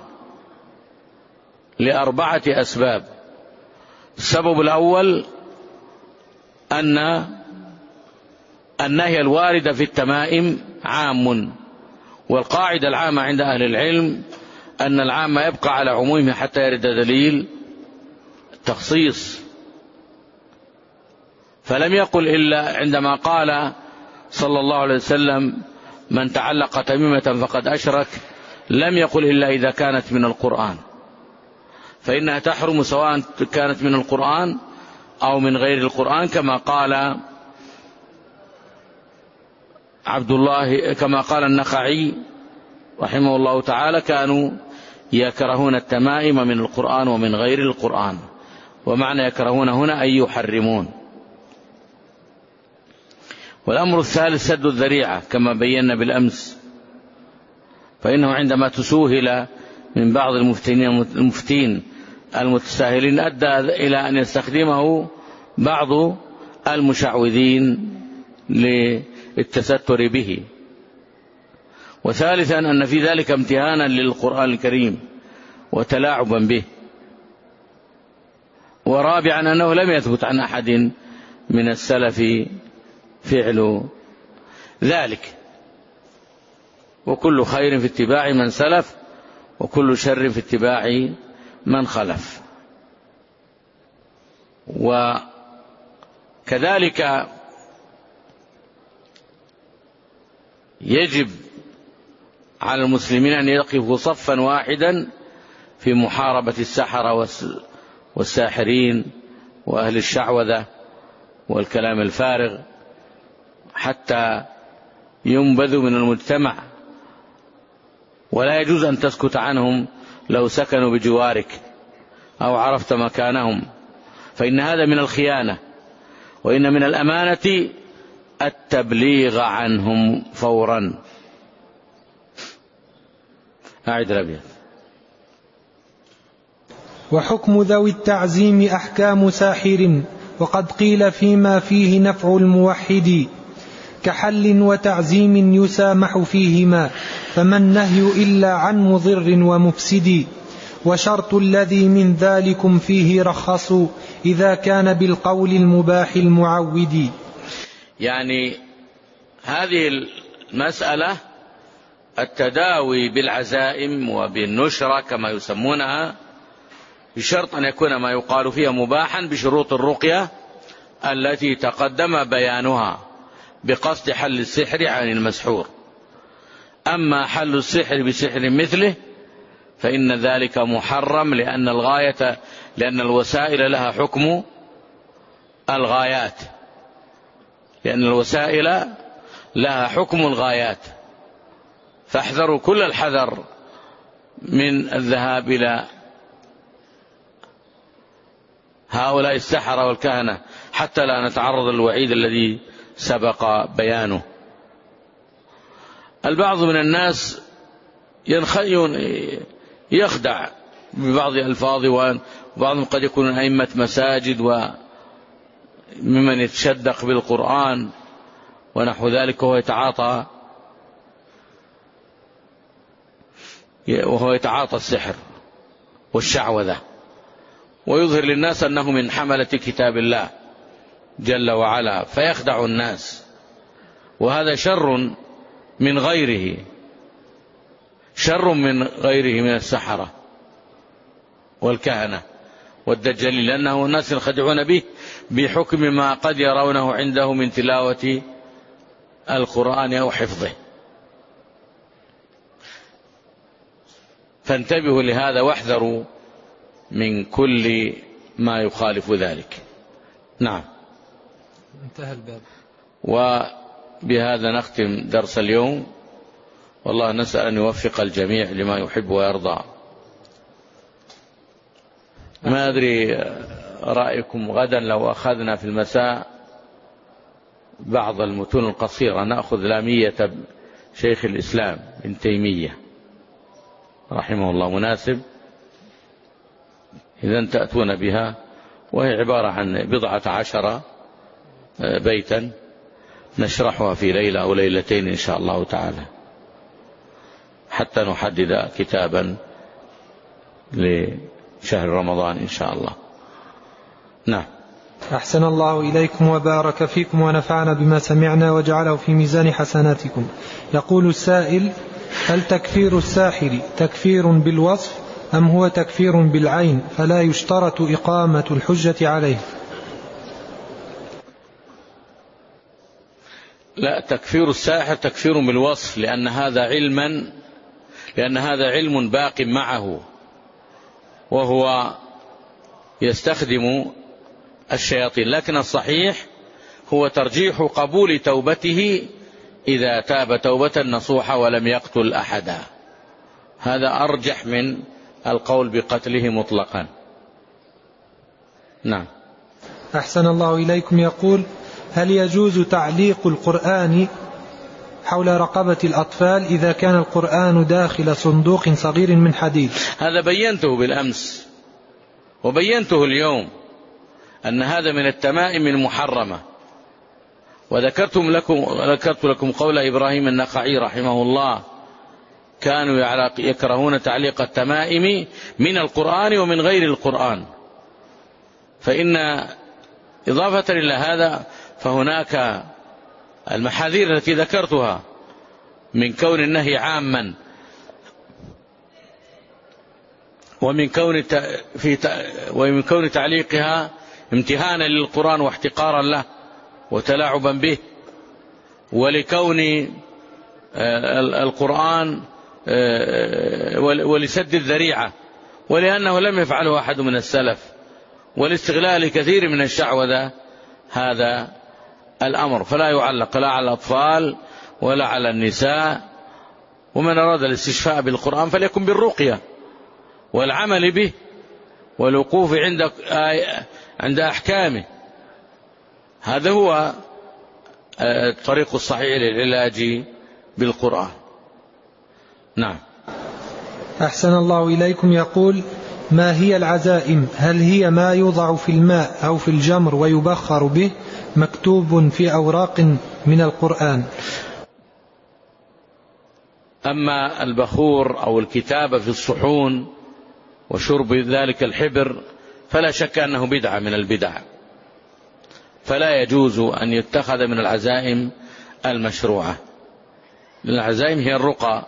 لأربعة أسباب. السبب الأول أن النهي الوارد في التمائم عام، والقاعدة العامة عند أهل العلم أن العام يبقى على عمومه حتى يرد دليل تخصيص. فلم يقل إلا عندما قال صلى الله عليه وسلم من تعلق تميمة فقد أشرك، لم يقل إلا إذا كانت من القرآن، فإنها تحرم سواء كانت من القرآن أو من غير القرآن، كما قال عبد الله كما قال النخعي رحمه الله تعالى كانوا يكرهون التمائم من القرآن ومن غير القرآن. ومعنى يكرهون هنا أي يحرمون. والأمر الثالث سد الذريعة كما بينا بالأمس، فإنه عندما تسوهل من بعض المفتين المتساهلين أدى إلى أن يستخدمه بعض المشعوذين للتستر به. وثالثا أن في ذلك امتهانا للقرآن الكريم وتلاعبا به. ورابعا أنه لم يثبت عن أحد من السلف فعل ذلك. وكل خير في اتباع من سلف، وكل شر في اتباع من خلف. وكذلك يجب على المسلمين أن يقفوا صفا واحدا في محاربة السحرة والساحرين وأهل الشعوذة والكلام الفارغ حتى ينبذوا من المجتمع. ولا يجوز أن تسكت عنهم لو سكنوا بجوارك أو عرفت مكانهم، فإن هذا من الخيانة، وإن من الأمانة التبليغ عنهم فورا. أعد الأبيات. وحكم ذوي التعزيم أحكام ساحر، وقد قيل فيما فيه نفع الموحد، كحل وتعزيم يسامح فيهما، فما النهي إلا عن مضر ومفسد. وشرط الذي من ذلكم فيه رخصوا، إذا كان بالقول المباح المعود. يعني هذه المسألة التداوي بالعزائم وبالنشرة كما يسمونها، بشرط أن يكون ما يقال فيها مباحا بشروط الرقية التي تقدم بيانها بقصد حل السحر عن المسحور. أما حل السحر بسحر مثله فإن ذلك محرم، لأن الغاية لأن الوسائل لها حكم الغايات لأن الوسائل لها حكم الغايات. فاحذروا كل الحذر من الذهاب إلى هؤلاء السحرة والكهنة حتى لا نتعرض للوعيد الذي سبق بيانه. البعض من الناس يخدع ببعض الألفاظ، وبعضهم قد يكون أئمة مساجد وممن يتشدق بالقرآن ونحو ذلك، وهو يتعاطى وهو يتعاطى السحر والشعوذة، ويظهر للناس أنه من حملة كتاب الله جل وعلا، فيخدع الناس. وهذا شر من غيره شر من غيره من السحرة والكهنة والدجالين، لأنه الناس ينخدعون به بحكم ما قد يرونه عنده من تلاوة القرآن أو حفظه. فانتبهوا لهذا واحذروا من كل ما يخالف ذلك. نعم، انتهى الباب. وبهذا نختم درس اليوم، والله نسأل أن يوفق الجميع لما يحب ويرضى. ما أدري رأيكم غدا لو أخذنا في المساء بعض المتون القصيرة، نأخذ لامية شيخ الإسلام ابن تيمية رحمه الله، مناسب إذن تأتون بها، وهي عبارة عن بضعة عشر بيتا نشرحها في ليلة أو ليلتين إن شاء الله تعالى، حتى نحدد كتابا لشهر رمضان إن شاء الله. نعم. أحسن الله إليكم وبارك فيكم ونفعنا بما سمعنا وجعله في ميزان حسناتكم. يقول السائل: هل تكفير الساحر تكفير بالوصف أم هو تكفير بالعين فلا يشترط إقامة الحجة عليه؟ لا، تكفير الساحر تكفير بالوصف، لأن هذا علما لأن هذا علم باق معه، وهو يستخدم الشياطين. لكن الصحيح هو ترجيح قبول توبته إذا تاب توبة نصوحة ولم يقتل أحدا، هذا أرجح من القول بقتله مطلقا. نعم. أحسن الله إليكم. يقول: هل يجوز تعليق القرآن حول رقبة الأطفال إذا كان القرآن داخل صندوق صغير من حديد؟ هذا بينته بالأمس وبينته اليوم، أن هذا من التمائم المحرمة. وذكرتم لكم ذكرت لكم قول إبراهيم النخعي رحمه الله: كانوا يكرهون تعليق التمائم من القرآن ومن غير القرآن. فإن إضافة إلى هذا فهناك المحاذير التي ذكرتها من كون النهي عاما، ومن كون في ومن كون تعليقها امتهانا للقرآن واحتقارا له وتلاعبا به، ولكون القرآن ولسد الذريعة، ولأنه لم يفعله أحد من السلف، والاستغلال كثير من الشعوذة هذا الأمر. فلا يعلق لا على الأطفال ولا على النساء. ومن أراد الاستشفاء بالقرآن فليكن بالرقية والعمل به والوقوف عند عند أحكامه، هذا هو الطريق الصحيح للعلاج بالقرآن. نعم. أحسن الله إليكم. يقول: ما هي العزائم؟ هل هي ما يوضع في الماء أو في الجمر ويبخر به مكتوب في أوراق من القرآن؟ أما البخور أو الكتابة في الصحون وشرب ذلك الحبر فلا شك أنه بدعة من البدع، فلا يجوز أن يتخذ من العزائم المشروعة. العزائم هي الرقى،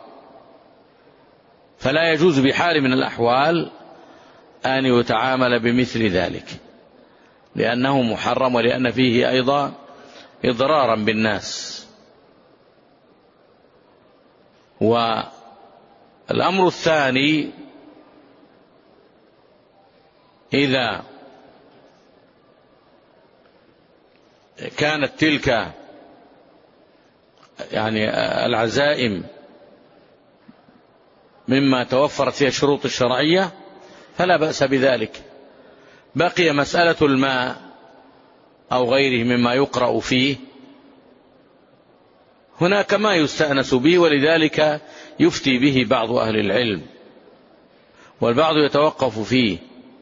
فلا يجوز بحال من الأحوال أن يتعامل بمثل ذلك، لأنه محرم، ولأن فيه أيضا إضرارا بالناس. والأمر الثاني: إذا كانت تلك يعني العزائم مما توفرت فيها الشروط الشرعية فلا بأس بذلك. بقي مسألة الماء أو غيره مما يقرأ فيه، هناك ما يستأنس به، ولذلك يفتي به بعض أهل العلم والبعض يتوقف فيه،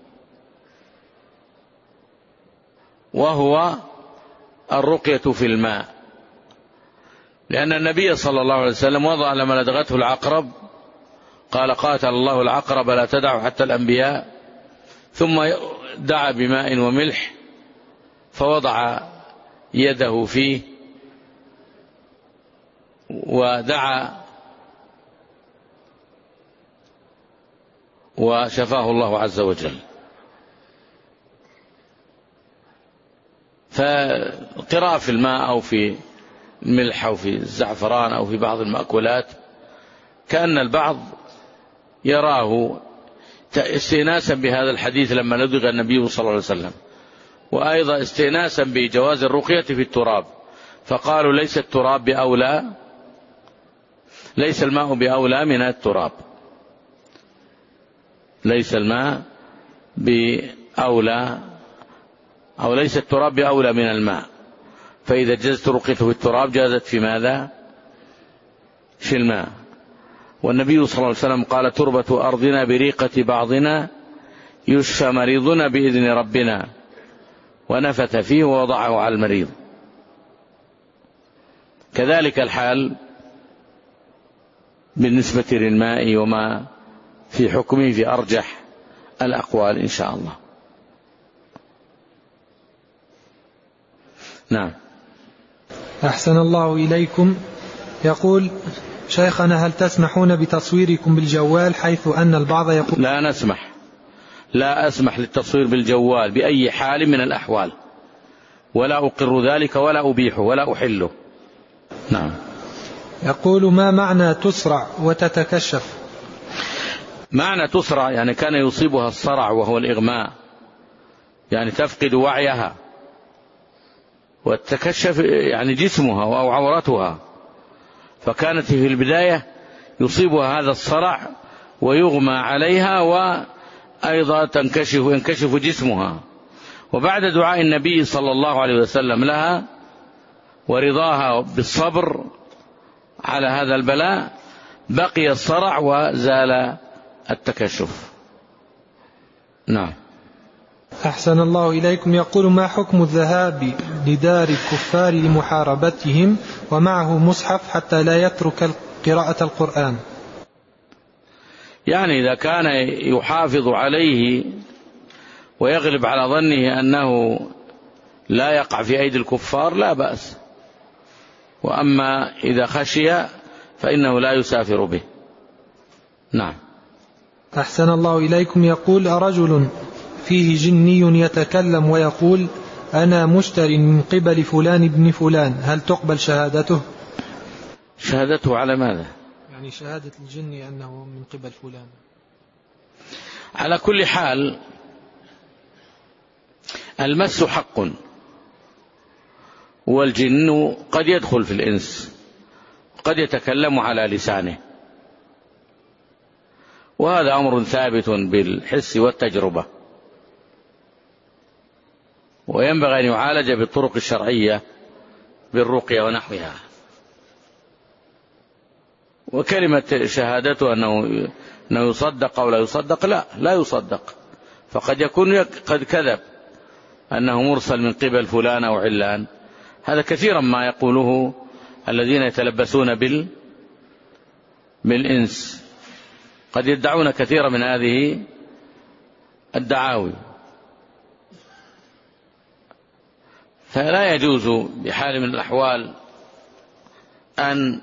وهو الرقية في الماء، لأن النبي صلى الله عليه وسلم وضع لما لدغته العقرب قال: قاتل الله العقرب لا تدع حتى الأنبياء، ثم دعا بماء وملح فوضع يده فيه ودعا وشفاه الله عز وجل. فالقراءة في الماء أو في الملح أو في الزعفران أو في بعض المأكولات كأن البعض يراه استئناسا بهذا الحديث لما لدغ النبي صلى الله عليه وسلم، وأيضا استئناسا بجواز الرقية في التراب، فقالوا: ليس التراب بأولى ليس الماء بأولى من التراب، ليس الماء بأولى أو ليس التراب بأولى من الماء. فإذا جزت رقيته بالتراب جازت في ماذا؟ في الماء. والنبي صلى الله عليه وسلم قال: تربة أرضنا بريقة بعضنا يشفى مريضنا بإذن ربنا، ونفث فيه ووضعه على المريض. كذلك الحال بالنسبة للماء وما في حكمه في أرجح الأقوال إن شاء الله. نعم. أحسن الله إليكم. يقول: شيخنا، هل تسمحون بتصويركم بالجوال، حيث أن البعض يقول لا نسمح، لا أسمح للتصوير بالجوال بأي حال من الأحوال، ولا أقر ذلك ولا أبيحه ولا أحله. نعم. يقول: ما معنى تسرع وتتكشف؟ معنى تسرع يعني كان يصيبها الصرع وهو الإغماء، يعني تفقد وعيها، والتكشف يعني جسمها أو عورتها، فكانت في البداية يصيبها هذا الصرع ويغمى عليها، وأيضا تنكشف ينكشف جسمها. وبعد دعاء النبي صلى الله عليه وسلم لها ورضاها بالصبر على هذا البلاء بقي الصرع وزال التكشف. نعم. أحسن الله إليكم. يقول: ما حكم الذهاب لدار الكفار لمحاربتهم ومعه مصحف حتى لا يترك قراءة القرآن؟ يعني إذا كان يحافظ عليه ويغلب على ظنه أنه لا يقع في أيدي الكفار لا بأس، وأما إذا خشي فإنه لا يسافر به. نعم. أحسن الله إليكم. يقول: رجل فيه جني يتكلم ويقول: أنا مشتري من قبل فلان ابن فلان، هل تقبل شهادته؟ شهادته على ماذا؟ يعني شهادة الجني أنه من قبل فلان. على كل حال المس حق، والجن قد يدخل في الإنس، قد يتكلم على لسانه، وهذا أمر ثابت بالحس والتجربة، وينبغي أن يعالج بالطرق الشرعية بالرقية ونحوها. وكلمة شهادته أنه أنه يصدق أو لا يصدق، لا لا يصدق، فقد يكون قد كذب أنه مرسل من قبل فلان أو علان. هذا كثيرا ما يقوله الذين يتلبسون بال بالإنس، قد يدعون كثيرا من هذه الدعاوي، فلا يجوز بحال من الأحوال أن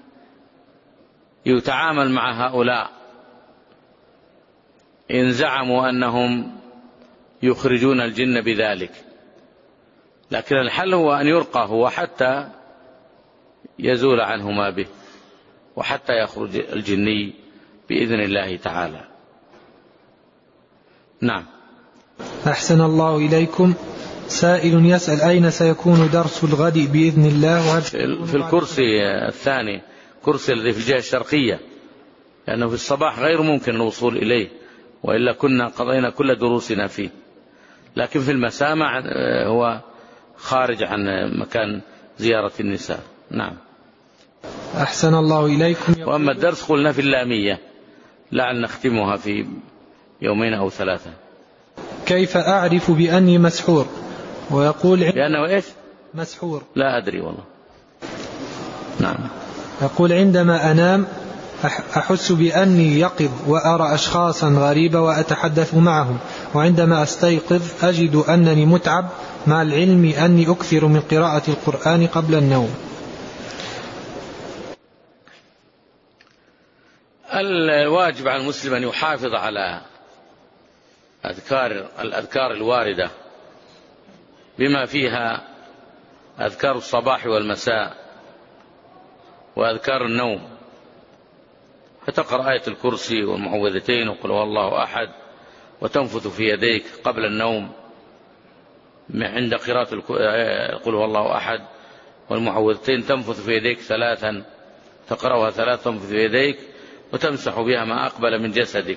يتعامل مع هؤلاء إن زعموا أنهم يخرجون الجن بذلك، لكن الحل هو أن يرقى هو حتى يزول عنه ما به، وحتى يخرج الجني بإذن الله تعالى. نعم. أحسن الله إليكم. سائل يسأل: أين سيكون درس الغد بإذن الله؟ في الكرسي الثاني، كرسي الذي في الجهة الشرقية، لأنه في الصباح غير ممكن الوصول إليه، وإلا كنا قضينا كل دروسنا فيه، لكن في المساء هو خارج عن مكان زيارة النساء. نعم. أحسن الله إليكم. وأما الدرس قلنا في اللامية، لعل نختمها في يومين أو ثلاثة. كيف أعرف بأني مسحور؟ ويقول لأنه إيش؟ مسحور. لا أدري والله. نعم. يقول: عندما أنام أحس بأني يقظ وأرى أشخاصا غريبة وأتحدث معهم، وعندما أستيقظ أجد أنني متعب، مع العلم أني أكثر من قراءة القرآن قبل النوم. الواجب على المسلم أن يحافظ على أذكار الأذكار الواردة بما فيها أذكار الصباح والمساء وأذكار النوم، فتقرأ آية الكرسي والمعوذتين وقل هو الله أحد، وتنفث في يديك قبل النوم عند قراءة قل هو الله أحد والمعوذتين، تنفث في يديك ثلاثا، تقرأها ثلاثا تنفث في يديك وتمسح بها ما أقبل من جسدك،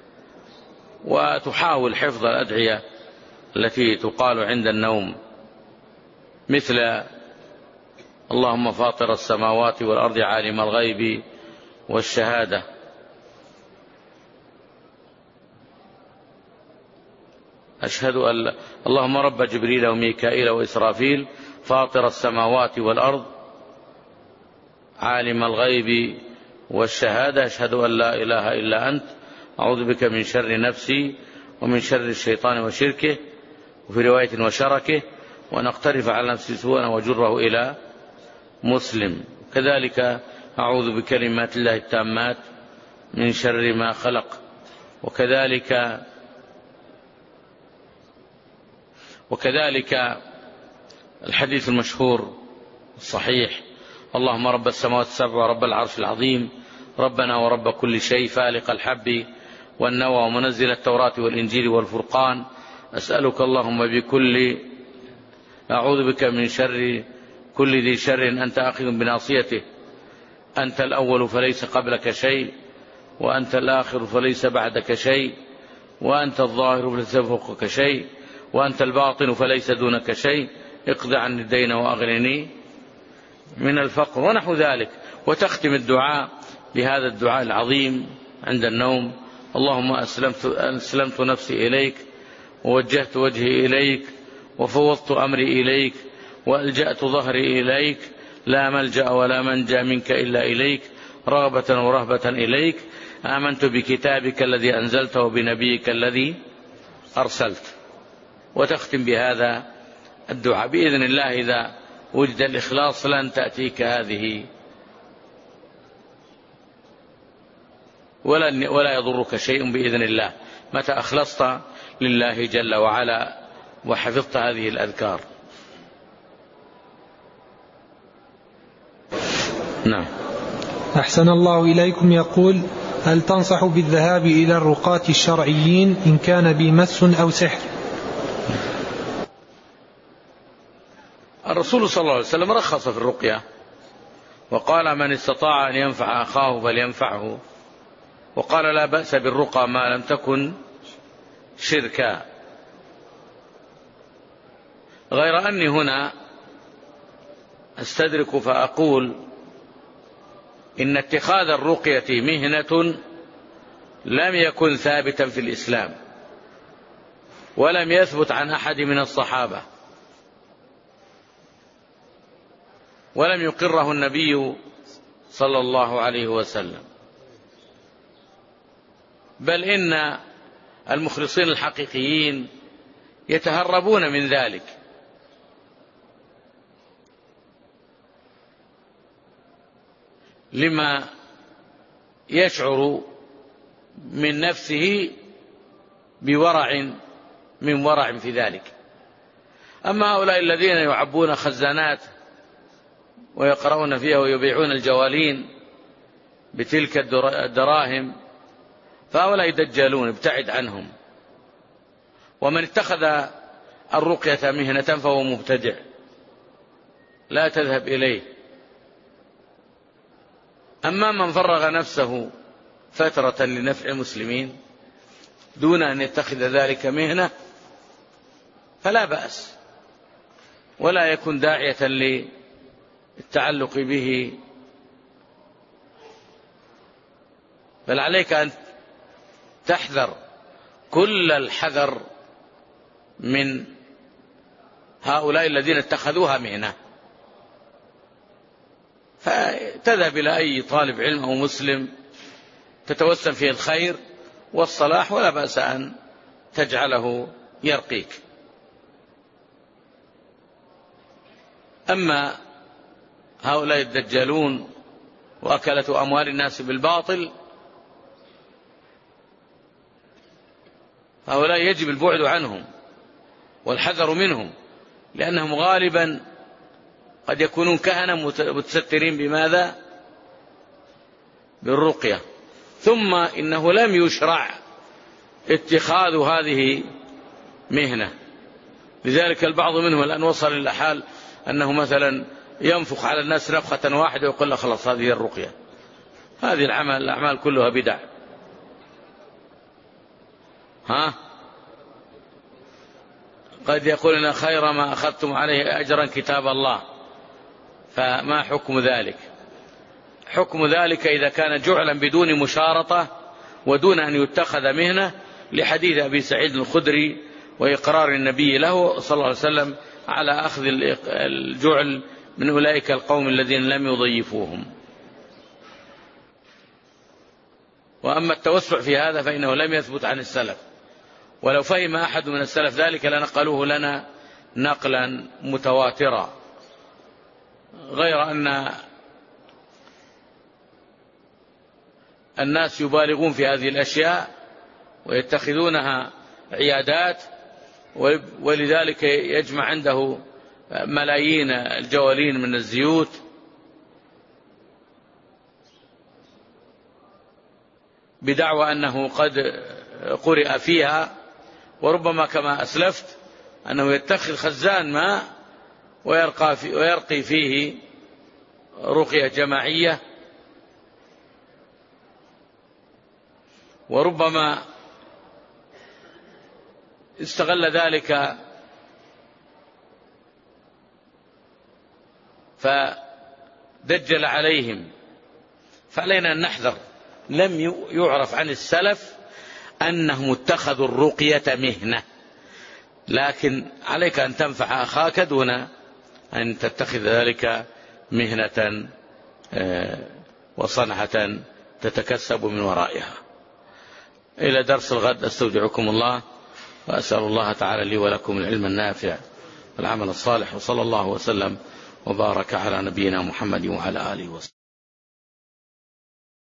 وتحاول حفظ الأدعية التي تقال عند النوم، مثل اللهم فاطر السماوات والأرض عالم الغيب والشهادة. أشهد أن اللهم رب جبريل وميكائيل وإسرافيل فاطر السماوات والأرض عالم الغيب والشهادة، أشهد أن لا إله إلا أنت أعوذ بك من شر نفسي ومن شر الشيطان وشركه، وفي رواية وشركه، وأن أقترف على نفسي سوءا وجره إلى مسلم. كذلك أعوذ بكلمات الله التامات من شر ما خلق. وكذلك وكذلك الحديث المشهور الصحيح: اللهم رب السماوات السبع ورب العرش العظيم ربنا ورب كل شيء فالق الحب والنوى ومنزل التوراة والإنجيل والفرقان، أسألك اللهم بكل أعوذ بك من شر كل ذي شر أنت آخذ بناصيته، أنت الأول فليس قبلك شيء، وأنت الآخر فليس بعدك شيء، وأنت الظاهر فليس فوقك شيء، وأنت الباطن فليس دونك شيء، اقض عني الدين وأغنني من الفقر، ونحو ذلك. وتختم الدعاء بهذا الدعاء العظيم عند النوم: اللهم أسلمت, أسلمت نفسي إليك ووجهت وجهي إليك وفوضت أمري إليك وألجأت ظهري إليك، لا ملجأ ولا منجا منك إلا إليك، رغبة ورهبة إليك، آمنت بكتابك الذي أنزلت وبنبيك الذي أرسلت. وتختم بهذا الدعاء. بإذن الله إذا وجد الإخلاص لن تأتيك هذه ولا, ولا يضرك شيء بإذن الله متى أخلصت لله جل وعلا وحفظت هذه الأذكار. نعم. أحسن الله إليكم. يقول: هل تنصح بالذهاب إلى الرقاة الشرعيين إن كان بي مس أو سحر؟ الرسول صلى الله عليه وسلم رخص في الرقية وقال: من استطاع أن ينفع أخاه فلينفعه، وقال: لا بأس بالرقى ما لم تكن شركا. غير أني هنا أستدرك فأقول إن اتخاذ الرقية مهنة لم يكن ثابتا في الإسلام، ولم يثبت عن أحد من الصحابة، ولم يقره النبي صلى الله عليه وسلم، بل إن المخلصين الحقيقيين يتهربون من ذلك، لما يشعر من نفسه بورع من ورع في ذلك. أما هؤلاء الذين يعبون خزانات ويقرؤون فيها ويبيعون الجوالين بتلك الدراهم فهؤلاء دجالون، ابتعد عنهم. ومن اتخذ الرقية مهنة فهو مبتدع، لا تذهب إليه. أما من فرغ نفسه فترة لنفع المسلمين دون أن يتخذ ذلك مهنة فلا بأس، ولا يكون داعية للتعلق به، بل عليك أن تحذر كل الحذر من هؤلاء الذين اتخذوها مهنة. فتذهب إلى أي طالب علم أو مسلم تتوسم فيه الخير والصلاح، ولا بأس أن تجعله يرقيك. أما هؤلاء الدجالون وأكلة أموال الناس بالباطل هؤلاء يجب البعد عنهم والحذر منهم، لأنهم غالبا قد يكونون كهنة متسترين بماذا؟ بالرقية. ثم إنه لم يشرع اتخاذ هذه مهنة، لذلك البعض منهم الآن وصل إلى حال أنه مثلا ينفخ على الناس نفخة واحدة ويقول له خلاص هذه الرقية. هذه العمل الأعمال كلها بدع. ها قد يقول إن خير ما أخذتم عليه أجرا كتاب الله، فما حكم ذلك؟ حكم ذلك إذا كان جعلا بدون مشارطة ودون أن يتخذ مهنة، لحديث أبي سعيد الخدري وإقرار النبي له صلى الله عليه وسلم على أخذ الجعل من أولئك القوم الذين لم يضيفوهم. وأما التوسع في هذا فإنه لم يثبت عن السلف، ولو فهم أحد من السلف ذلك لنقلوه لنا نقلا متواترا، غير أن الناس يبالغون في هذه الأشياء ويتخذونها عيادات، ولذلك يجمع عنده ملايين الجوالين من الزيوت بدعوى أنه قد قرئ فيها، وربما كما أسلفت أنه يتخذ خزان ماء ويرقى في ويرقي فيه رقية جماعية، وربما استغل ذلك فدجل عليهم. فعلينا أن نحذر. لم يعرف عن السلف أنهم اتخذوا الرقية مهنة، لكن عليك أن تنفع أخاك دون أن تتخذ ذلك مهنة وصنعة تتكسب من ورائها. إلى درس الغد، أستودعكم الله، وأسأل الله تعالى لي ولكم العلم النافع والعمل الصالح، وصلى الله وسلم وبارك على نبينا محمد وعلى آله وسلم.